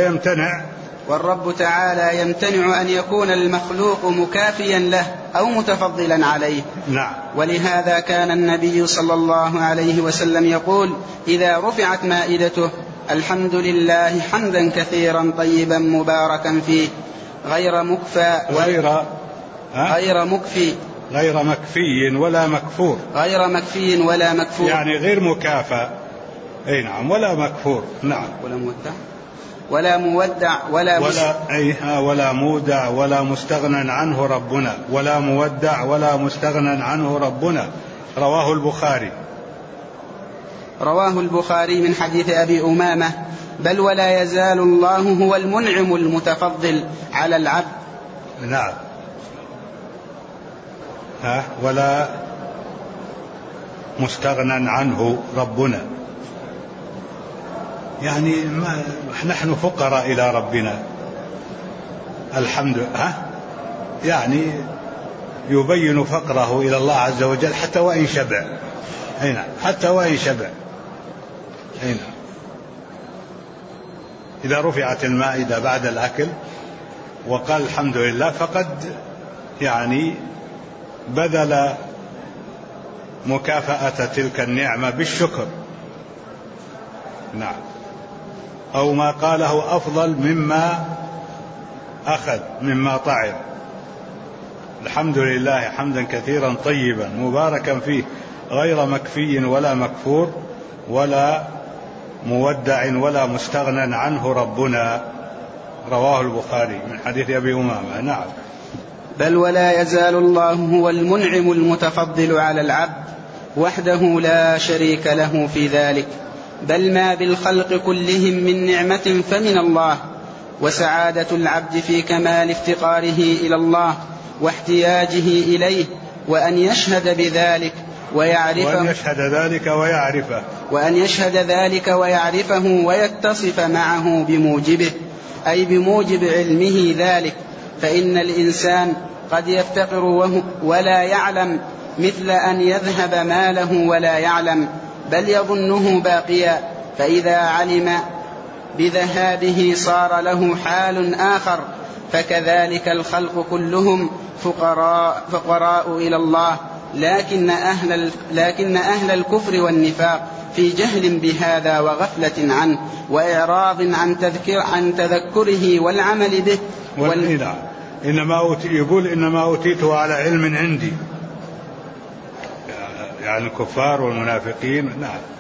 تعالى يمتنع أن يكون المخلوق مكافيا له أو متفضلا عليه. نعم. ولهذا كان النبي صلى الله عليه وسلم يقول إذا رفعت مائدته الحمد لله حمدا كثيرا طيبا مباركا فيه غير مكفي ولا مكفور. يعني غير مكافأ. أي نعم. ولا مكفور. نعم. ولا مودع ولا مودع ولا مستغنى عنه ربنا. ولا مودع ولا مستغنى عنه ربنا. رواه البخاري من حديث أبي أمامة. بل ولا يزال الله هو المنعم المتفضل على العبد. نعم. ولا مستغنى عنه ربنا. يعني نحن فقراء إلى ربنا الحمد لله. يعني يبين فقره إلى الله عز وجل حتى وإن شبع. هنا حتى وإن شبع. هنا إذا رفعت المائدة بعد الأكل وقال الحمد لله فقد يعني بذل مكافأة تلك النعمة بالشكر. نعم. أو ما قاله أفضل مما أخذ مما طعم. الحمد لله حمدا كثيرا طيبا مباركا فيه غير مكفي ولا مكفور ولا مودع ولا مستغنى عنه ربنا. رواه البخاري من حديث أبي أمامة. نعم. بل ولا يزال الله هو المنعم المتفضل على العبد وحده لا شريك له في ذلك. بل ما بالخلق كلهم من نعمة فمن الله. وسعادة العبد في كمال افتقاره إلى الله واحتياجه إليه، وأن يشهد بذلك ويعرفه، وأن يشهد ذلك ويعرفه ويتصف معه بموجبه، أي بموجب علمه ذلك. فإن الإنسان قد يفتقر ولا يعلم، مثل أن يذهب ماله ولا يعلم، بل يظنه باقيا، فإذا علم بذهابه صار له حال آخر. فكذلك الخلق كلهم فقراء إلى الله، لكن أهل الكفر والنفاق في جهل بهذا وغفلة عنه وإعراض عن تذكره والعمل به. يقول إنما أوتيته على علم عندي، يعني الكفار والمنافقين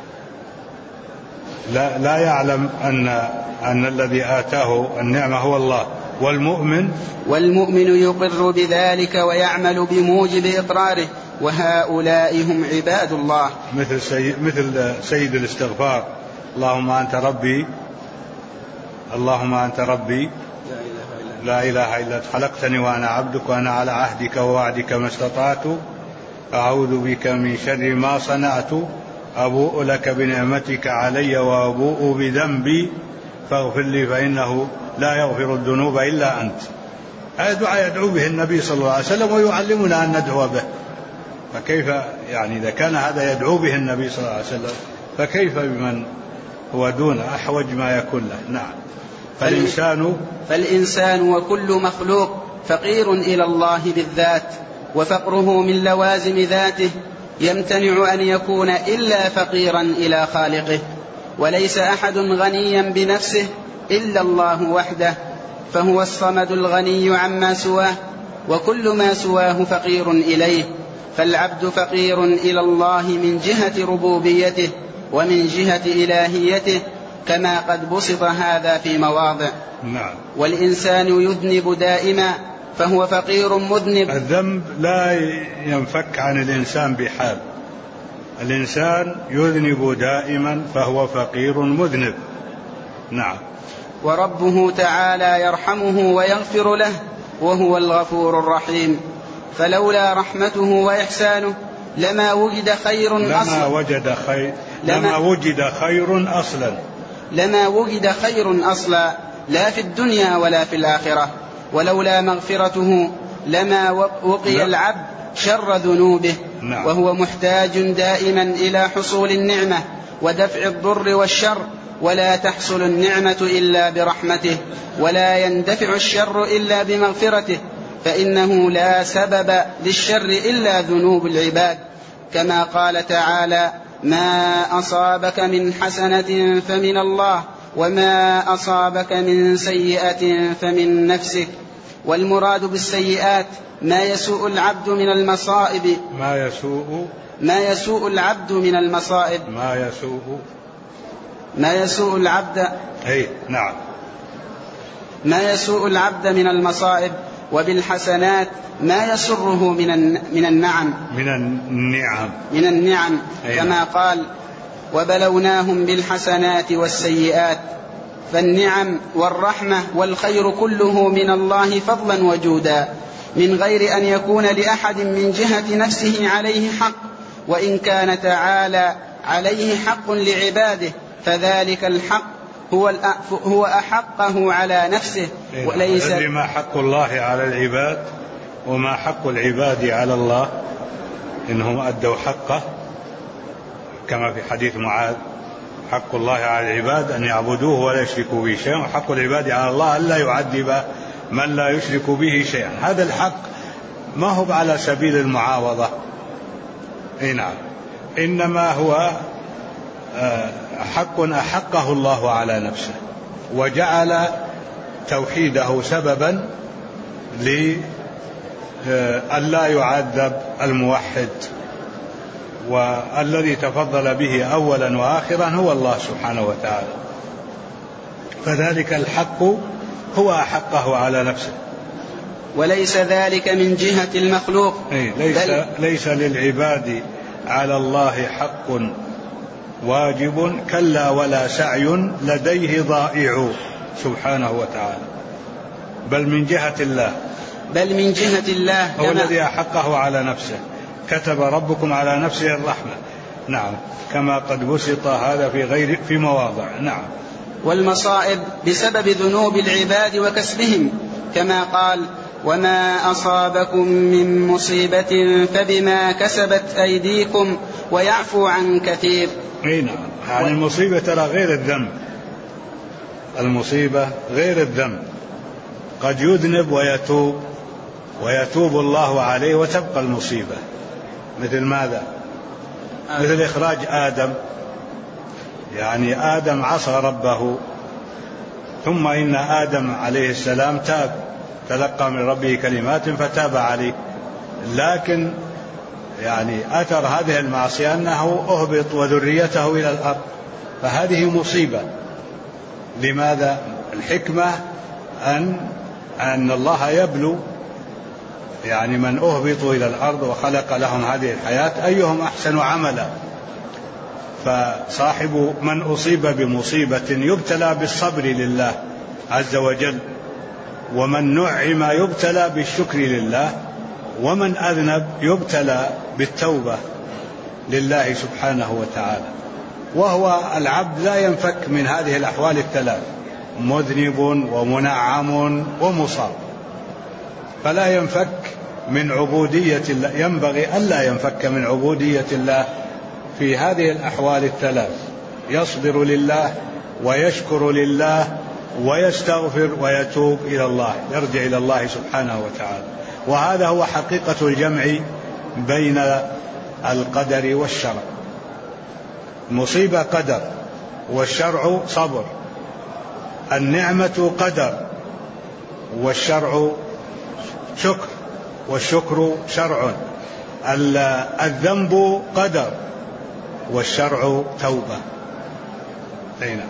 لا يعلم أن الذي آتاه النعمة هو الله. والمؤمن يقر بذلك ويعمل بموجب إقراره، وهؤلاء هم عباد الله. مثل سيد الاستغفار: اللهم أنت ربي لا إله إلا أنت خلقتني وأنا عبدك وأنا على عهدك ووعدك ما استطعت أعوذ بك من شر ما صنعت أبوء لك بنعمتك علي وأبوء بذنبي فاغفر لي فإنه لا يغفر الذنوب إلا أنت. هذا دعاء يدعو به النبي صلى الله عليه وسلم ويعلمنا أن ندعو به. فكيف يعني إذا كان هذا يدعو به النبي صلى الله عليه وسلم فكيف بمن هو دون أحوج ما يكون له؟ نعم. فالإنسان وكل مخلوق فقير إلى الله بالذات، وفقره من لوازم ذاته، يمتنع أن يكون إلا فقيرا إلى خالقه. وليس أحد غنيا بنفسه إلا الله وحده، فهو الصمد الغني عما سواه، وكل ما سواه فقير إليه. فالعبد فقير إلى الله من جهة ربوبيته ومن جهة إلهيته، كما قد بسط هذا في مواضع. نعم. والإنسان يذنب دائما فهو فقير مذنب. الذنب لا ينفك عن الإنسان بحال، الإنسان يذنب دائما فهو فقير مذنب. نعم. وربه تعالى يرحمه ويغفر له، وهو الغفور الرحيم. فلولا رحمته وإحسانه لما وجد خير أصلا لا في الدنيا ولا في الآخرة. ولولا مغفرته لما وقي العبد شر ذنوبه. نعم. وهو محتاج دائما إلى حصول النعمة ودفع الضر والشر، ولا تحصل النعمة إلا برحمته، ولا يندفع الشر إلا بمغفرته، فإنه لا سبب للشر إلا ذنوب العباد، كما قال تعالى: ما أصابك من حسنة فمن الله، وما أصابك من سيئة فمن نفسك. والمراد بالسيئات ما يسوء العبد من المصائب. ما يسوء العبد من المصائب. ما يسوء العبد من المصائب. وبالحسنات ما يسره من النعم كما قال: وبلوناهم بالحسنات والسيئات. فالنعم والرحمة والخير كله من الله فضلا وجودا، من غير أن يكون لأحد من جهة نفسه عليه حق، وإن كان تعالى عليه حق لعباده فذلك الحق هو أحقه على نفسه. وليس ما حق الله على العباد وما حق العباد على الله، إنهم أدوا حقه، كما في حديث معاذ: حق الله على العباد أن يعبدوه ولا يشركوا به شيئا، وحق العباد على الله ألا يعذب من لا يشرك به شيئا. هذا الحق ما هو على سبيل المعاوضة، نعم، إنما هو حق أحقه الله على نفسه، وجعل توحيده سببا لألا يعذب الموحد، والذي تفضل به أولا وآخرا هو الله سبحانه وتعالى، فذلك الحق هو أحقه على نفسه. وليس ذلك من جهة المخلوق. ليس للعباد على الله حق واجب كلا ولا سعي لديه ضائع سبحانه وتعالى. بل من جهة الله هو الذي أحقه على نفسه. كتب ربكم على نفسه الرحمة. نعم، كما قد بسط هذا في مواضع. نعم. والمصائب بسبب ذنوب العباد وكسبهم، كما قال: وما أصابكم من مصيبة فبما كسبت أيديكم ويعفو عن كثير. نعم. يعني المصيبة ترى غير الذنب، المصيبة غير الذنب. قد يذنب ويتوب الله عليه وتبقى المصيبة. مثل ماذا؟ مثل إخراج آدم. يعني آدم عصى ربه، ثم إن آدم عليه السلام تاب، تلقى من ربه كلمات فتاب عليه، لكن يعني أثر هذه المعصية أنه أهبط وذريته إلى الأرض، فهذه مصيبة. لماذا؟ الحكمة أن الله يبلو يعني من أهبطوا إلى الأرض وخلق لهم هذه الحياة أيهم أحسن عملا. فصاحب من أصيب بمصيبة يبتلى بالصبر لله عز وجل، ومن نعم يبتلى بالشكر لله، ومن أذنب يبتلى بالتوبة لله سبحانه وتعالى. وهو العبد لا ينفك من هذه الأحوال الثلاث: مذنب ومنعم ومصاب، فلا ينفك من عبودية الله. ينبغي ألا ينفك من عبودية الله في هذه الأحوال الثلاث: يصبر لله ويشكر لله ويستغفر ويتوب إلى الله، يرجع إلى الله سبحانه وتعالى. وهذا هو حقيقة الجمع بين القدر والشرع. المصيبة قدر والشرع صبر، النعمة قدر والشرع شكر، والشكر شرع، الذنب قدر والشرع توبة. أين؟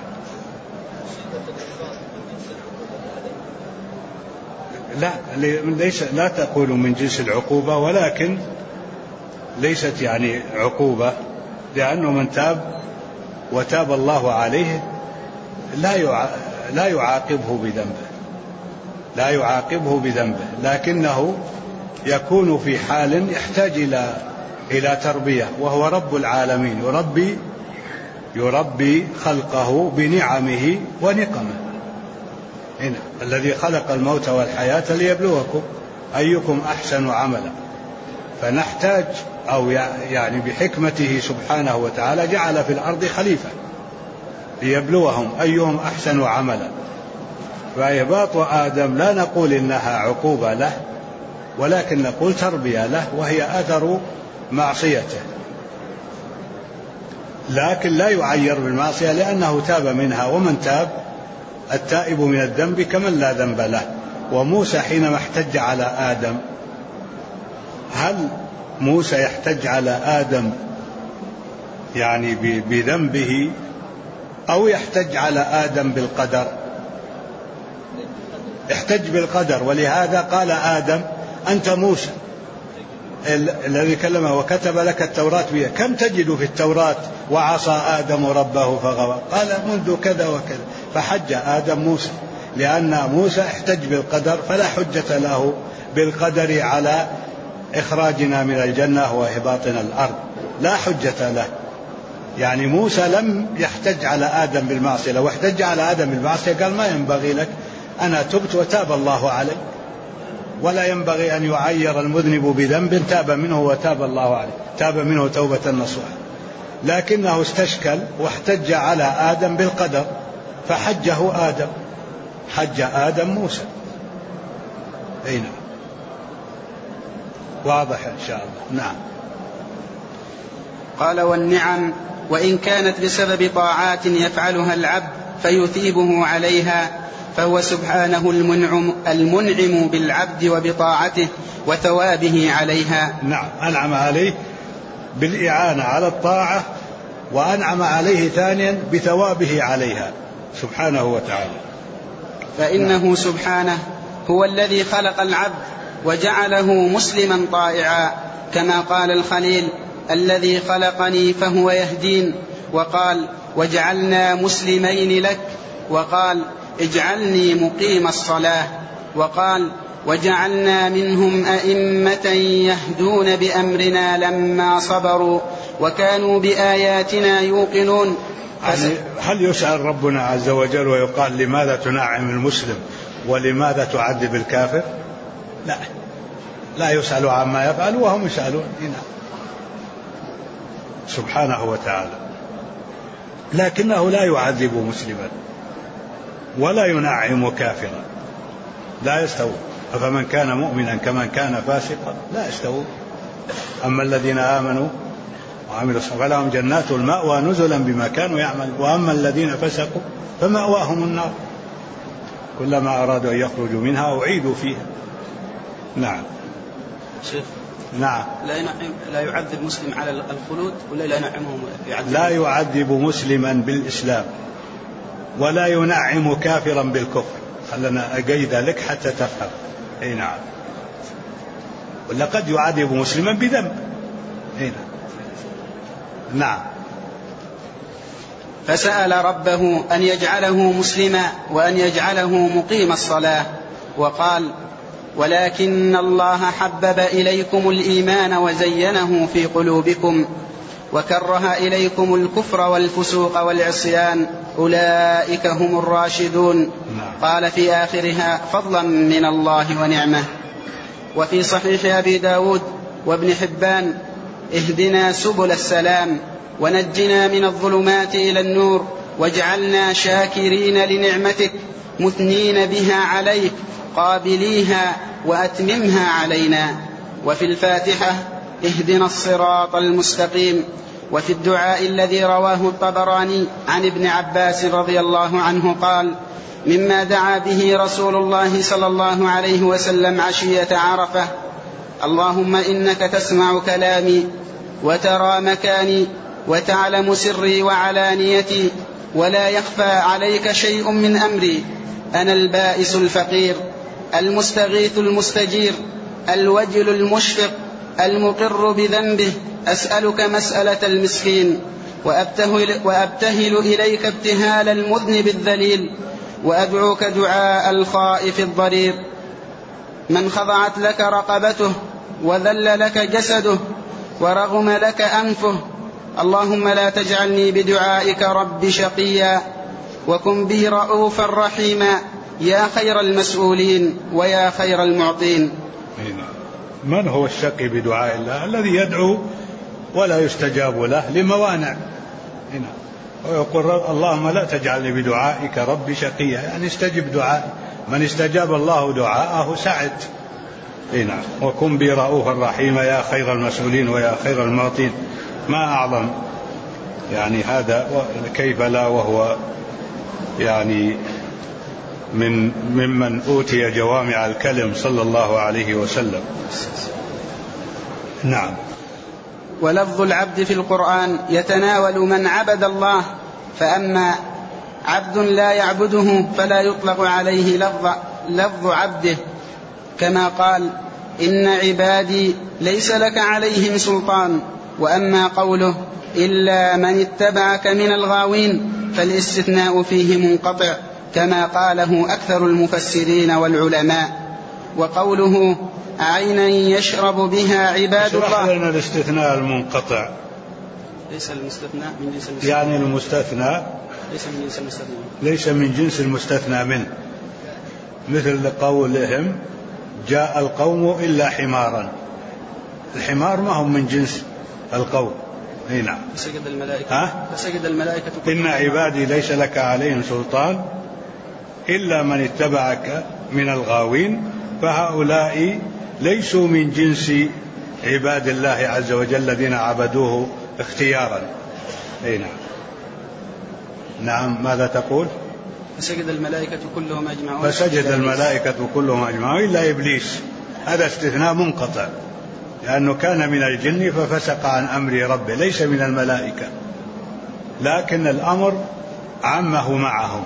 لا تقول من جنس العقوبة، ولكن ليست يعني عقوبة، لأنه من تاب وتاب الله عليه لا يعاقبه بذنبه، لكنه يكون في حال يحتاج إلى تربية، وهو رب العالمين يربي خلقه بنعمه ونقمه. هنا الذي خلق الموت والحياة ليبلوكم أيكم أحسن عملا. فنحتاج، أو يعني بحكمته سبحانه وتعالى جعل في الأرض خليفة ليبلوهم أيهم أحسن عملا. فإهباط آدم لا نقول إنها عقوبة له، ولكن نقول تربية له، وهي أثر معصيته، لكن لا يعير بالمعصية لأنه تاب منها. ومن تاب التائب من الذنب كمن لا ذنب له. وموسى حينما احتج على آدم، هل موسى يحتج على آدم يعني بذنبه أو يحتج على آدم بالقدر؟ احتج بالقدر، ولهذا قال آدم: أنت موسى الذي كلمه وكتب لك التوراة بها، كم تجد في التوراة وعصى آدم ربه فغوى؟ قال: منذ كذا وكذا. فحج آدم موسى، لأن موسى احتج بالقدر، فلا حجة له بالقدر على إخراجنا من الجنة وإهباطنا الأرض، لا حجة له. يعني موسى لم يحتج على آدم بالمعصية، لو احتج على آدم بالمعصية قال: ما ينبغي لك، أنا تبت وتاب الله علي. ولا ينبغي أن يعير المذنب بذنب تاب منه وتاب الله عليه، تاب منه توبة نصوحا. لكنه استشكل واحتج على آدم بالقدر، فحجه آدم، حج آدم موسى. أين؟ واضح إن شاء الله. نعم. قال: والنعم وإن كانت بسبب طاعات يفعلها العبد فيثيبه عليها، فهو سبحانه المنعم بالعبد وبطاعته وثوابه عليها. نعم، أنعم عليه بالإعانة على الطاعة، وأنعم عليه ثانيا بثوابه عليها سبحانه وتعالى. فإنه سبحانه هو الذي خلق العبد وجعله مسلما طائعا، كما قال الخليل: الذي خلقني فهو يهدين، وقال واجعلنا مسلمين لك، وقال اجعلني مقيم الصلاة، وقال وجعلنا منهم أئمة يهدون بأمرنا لما صبروا وكانوا بآياتنا يوقنون. هل يسأل ربنا عز وجل ويقال لماذا تنعم المسلم ولماذا تعذب الكافر؟ لا يسأل عما يفعل وهم يسألون سبحانه وتعالى، لكنه لا يعذب مسلما ولا ينعم كافرا، لا يستوي. أفمن كان مؤمنا كمن كان فاسقا لا يستوي. أما الذين آمنوا وعملوا الصالحات فلهم جنات المأوى نزلا بما كانوا يعملون، وأما الذين فسقوا فمأواهم النار كلما أرادوا أن يخرجوا منها أعيدوا فيها. نعم شيخ. نعم. لا يعذب مسلم على الخلود ولا لا ينعمهم؟ لا يعذب مسلما بالإسلام ولا ينعم كافرا بالكفر. خلنا أقيد لك حتى تفهم. أي نعم. ولقد يعذب مسلما بذنب. أي نعم. فسأل ربه أن يجعله مسلما وأن يجعله مقيم الصلاة، وقال ولكن الله حبب إليكم الإيمان وزينه في قلوبكم وكره إليكم الكفر والفسوق والعصيان أولئك هم الراشدون. قال في آخرها فضلا من الله ونعمه. وفي صحيح أبي داود وابن حبان اهدنا سبل السلام ونجنا من الظلمات إلى النور واجعلنا شاكرين لنعمتك مثنين بها عليك قابليها وأتممها علينا. وفي الفاتحة اهدنا الصراط المستقيم. وفي الدعاء الذي رواه الطبراني عن ابن عباس رضي الله عنه قال مما دعا به رسول الله صلى الله عليه وسلم عشية عرفة: اللهم إنك تسمع كلامي وترى مكاني وتعلم سري وعلانيتي ولا يخفى عليك شيء من أمري، أنا البائس الفقير المستغيث المستجير الوجل المشفق المقر بذنبه، أسألك مسألة المسكين وأبتهل إليك ابتهال المذنب الذليل، وأدعوك دعاء الخائف الضرير من خضعت لك رقبته وذل لك جسده ورغم لك أنفه. اللهم لا تجعلني بدعائك رب شقيا وكن بي رؤوفا رحيما يا خير المسؤولين ويا خير المعطين. من هو الشقي بدعاء الله؟ الذي يدعو ولا يستجاب له لموانع. ويقول اللهم لا تجعلني بدعائك رب شقيا، يعني استجب دعائي. من استجاب الله دعاءه سعد. وكن بي رؤوفا رحيما يا خير المسؤولين ويا خير المعطين. ما أعظم يعني هذا، كيف لا وهو يعني ممن أوتي جوامع الكلم صلى الله عليه وسلم. نعم. ولفظ العبد في القرآن يتناول من عبد الله، فأما عبد لا يعبده فلا يطلق عليه لفظ عبده، كما قال إن عبادي ليس لك عليهم سلطان. وأما قوله إلا من اتبعك من الغاوين فالاستثناء فيه منقطع كما قاله أكثر المفسرين والعلماء. وقوله عينا يشرب بها عباد الله، لنا الاستثناء المنقطع ليس المستثنى من جنس المستثنى، يعني المستثنى ليس من جنس المستثنى منه، مثل قولهم جاء القوم إلا حمارا. الحمار ما هم من جنس القوم. نعم. فسجد الملائكة إن عبادي ليس لك عليهم سلطان إلا من اتبعك من الغاوين، فهؤلاء ليسوا من جنس عباد الله عز وجل الذين عبدوه اختيارا. نعم. نعم. ماذا تقول؟ فسجد الملائكة كلهم أجمعون. فسجد الملائكة كلهم أجمعون إلا إبليس. هذا استثناء منقطع لأنه كان من الجن ففسق عن أمر ربه، ليس من الملائكة، لكن الأمر عمه معهم.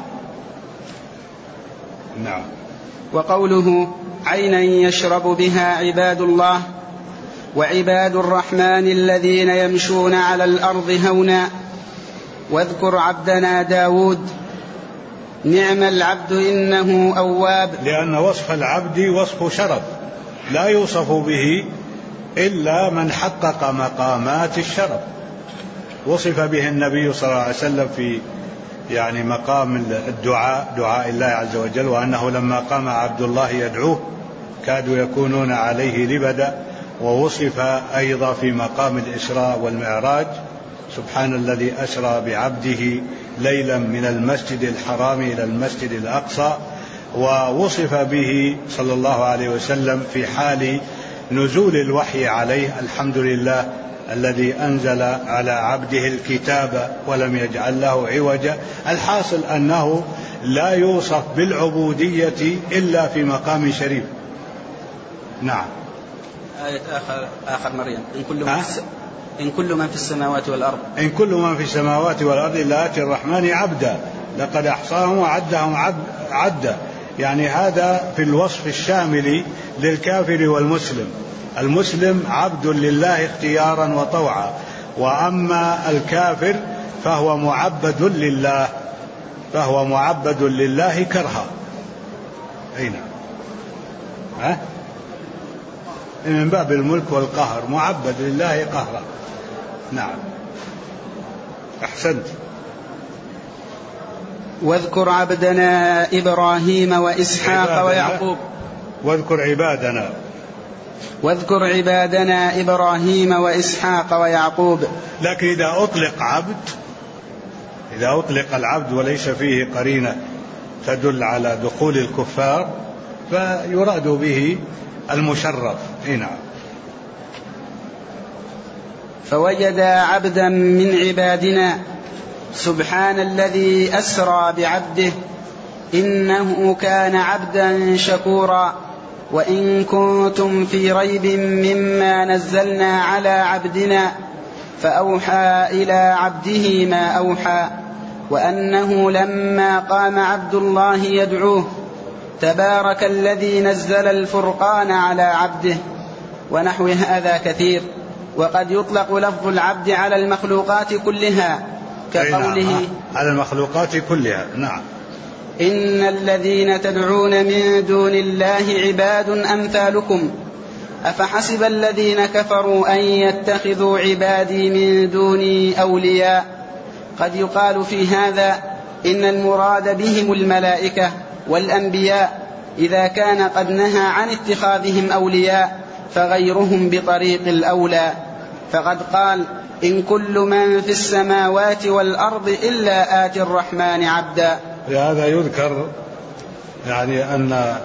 نعم. وقوله عينا يشرب بها عباد الله وعباد الرحمن الذين يمشون على الأرض هونا، واذكر عبدنا داود نعم العبد إنه أواب. لأن وصف العبد وصف شرف لا يوصف به إلا من حقق مقامات الشرف. وصف به النبي صلى الله عليه وسلم في مقام الدعاء، دعاء الله عز وجل، وأنه لما قام عبد الله يدعوه كادوا يكونون عليه لبدا. ووصف أيضا في مقام الإسراء والمعراج سبحان الذي أسرى بعبده ليلا من المسجد الحرام إلى المسجد الأقصى. ووصف به صلى الله عليه وسلم في حال نزول الوحي عليه الحمد لله الذي أنزل على عبده الكتاب ولم يجعل له عوجا. الحاصل أنه لا يوصف بالعبودية إلا في مقام شريف. نعم. آية آخر مريم إن كل من في السماوات والأرض إن كل من في السماوات والأرض إلا آتي الرحمن عبدا لقد أحصاهم وعدهم عدا. هذا في الوصف الشامل للكافر والمسلم. المسلم عبد لله اختيارا وطوعا، وأما الكافر فهو معبد لله كرها. أين من باب الملك والقهر، معبد لله قهرا. نعم أحسنت. واذكر عبدنا إبراهيم وإسحاق ويعقوب. واذكر عبادنا إبراهيم وإسحاق ويعقوب. لكن إذا أطلق العبد وليس فيه قرينة تدل على دخول الكفار فيراد به المشرف. نعم. فوجدا عبدا من عبادنا سبحان الذي أسرى بعبده إنه كان عبدا شكورا. وإن كنتم في ريب مما نزلنا على عبدنا فأوحى إلى عبده ما أوحى وأنه لما قام عبد الله يدعوه تبارك الذي نزل الفرقان على عبده. ونحو هذا كثير. وقد يطلق لفظ العبد على المخلوقات كلها كقوله على المخلوقات كلها. نعم. إن الذين تدعون من دون الله عباد أمثالكم أفحسب الذين كفروا أن يتخذوا عبادي من دوني أولياء. قد يقال في هذا إن المراد بهم الملائكة والأنبياء إذا كان قد نهى عن اتخاذهم أولياء فغيرهم بطريق الأولى. فقد قال إن كل من في السماوات والأرض إلا آتي الرحمن عبدا. لهذا يذكر أن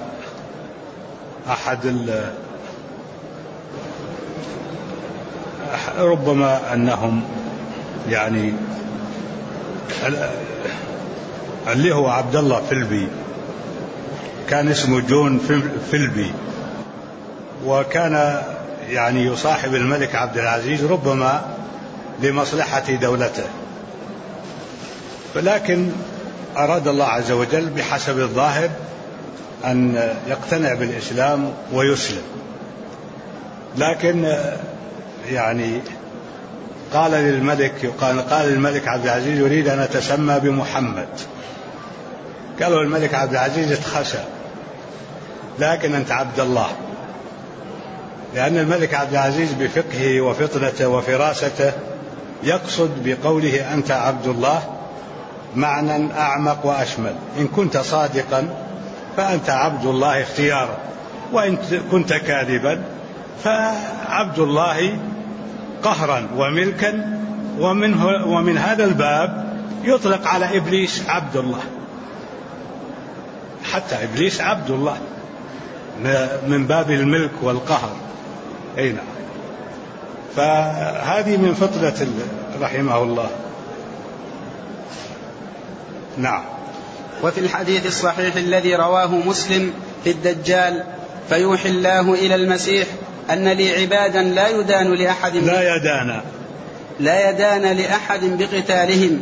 ربما أنهم اللي هو عبد الله فيلبي كان اسمه جون فيلبي، وكان يصاحب الملك عبد العزيز ربما لمصلحة دولته، ولكن أراد الله عز وجل بحسب الظاهر أن يقتنع بالإسلام ويسلم. لكن قال للملك عبد العزيز يريد أن أتسمى بمحمد. قالوا الملك عبد العزيز اتخشى، لكن أنت عبد الله، لأن الملك عبد العزيز بفقهه وفطنته وفراسته يقصد بقوله أنت عبد الله معنى أعمق وأشمل. إن كنت صادقا فأنت عبد الله اختيارا، وإن كنت كاذبا فعبد الله قهرا وملكا. ومن هذا الباب يطلق على إبليس عبد الله، حتى إبليس عبد الله من باب الملك والقهر. أي نعم. فهذه من فطرة رحمه الله. نعم. وفي الحديث الصحيح الذي رواه مسلم في الدجال فيوحي الله إلى المسيح أن لي عبادا لا يدان لأحد بقتالهم،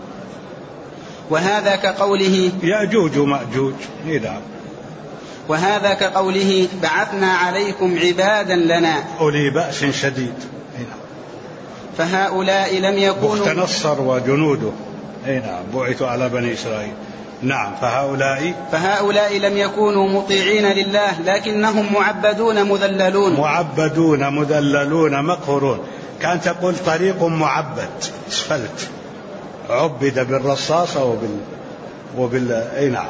وهذا كقوله يأجوج ومأجوج. نعم. وهذا كقوله بعثنا عليكم عبادا لنا أولي بأس شديد. فهؤلاء لم يكونوا مختنصر وجنوده أي نعم، بعثوا على بني إسرائيل. نعم. فهؤلاء لم يكونوا مطيعين لله، لكنهم معبدون مذللون مقهورون. كان تقول طريق معبد، اسفلت، عبد بالرصاصة أي نعم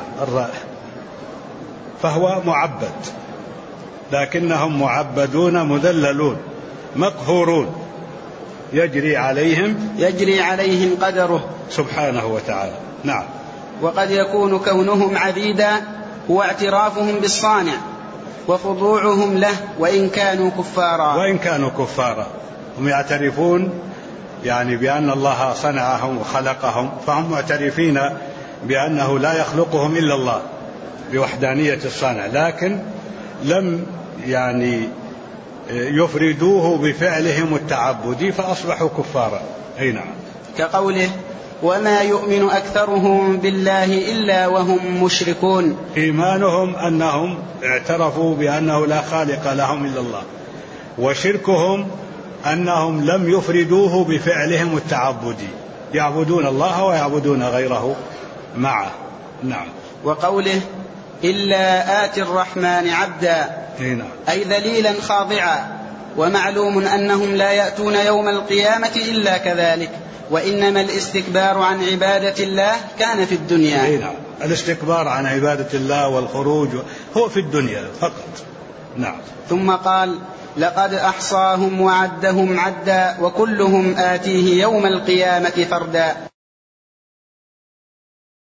فهو معبد، لكنهم معبدون مذللون مقهورون، يجري عليهم قدره سبحانه وتعالى. نعم. وقد يكون كونهم عبيدا هو اعترافهم بالصانع وخضوعهم له وإن كانوا كفارا. هم يعترفون يعني بأن الله صنعهم وخلقهم، فهم معترفين بأنه لا يخلقهم إلا الله بوحدانية الصانع، لكن لم يعني يفردوه بفعلهم التعبدي فأصبحوا كفارا. أي نعم. كقوله: وما يؤمن أكثرهم بالله إلا وهم مشركون. إيمانهم أنهم اعترفوا بأنه لا خالق لهم إلا الله، وشركهم أنهم لم يفردوه بفعلهم التعبدي، يعبدون الله ويعبدون غيره معه. نعم. وقوله: إلا آتي الرحمن عبدا، أي ذليلا خاضعا. ومعلوم أنهم لا يأتون يوم القيامة إلا كذلك، وإنما الاستكبار عن عبادة الله كان في الدنيا. نعم. الاستكبار عن عبادة الله والخروج هو في الدنيا فقط. نعم. ثم قال: لقد أحصاهم وعدهم عدا وكلهم آتيه يوم القيامة فردا.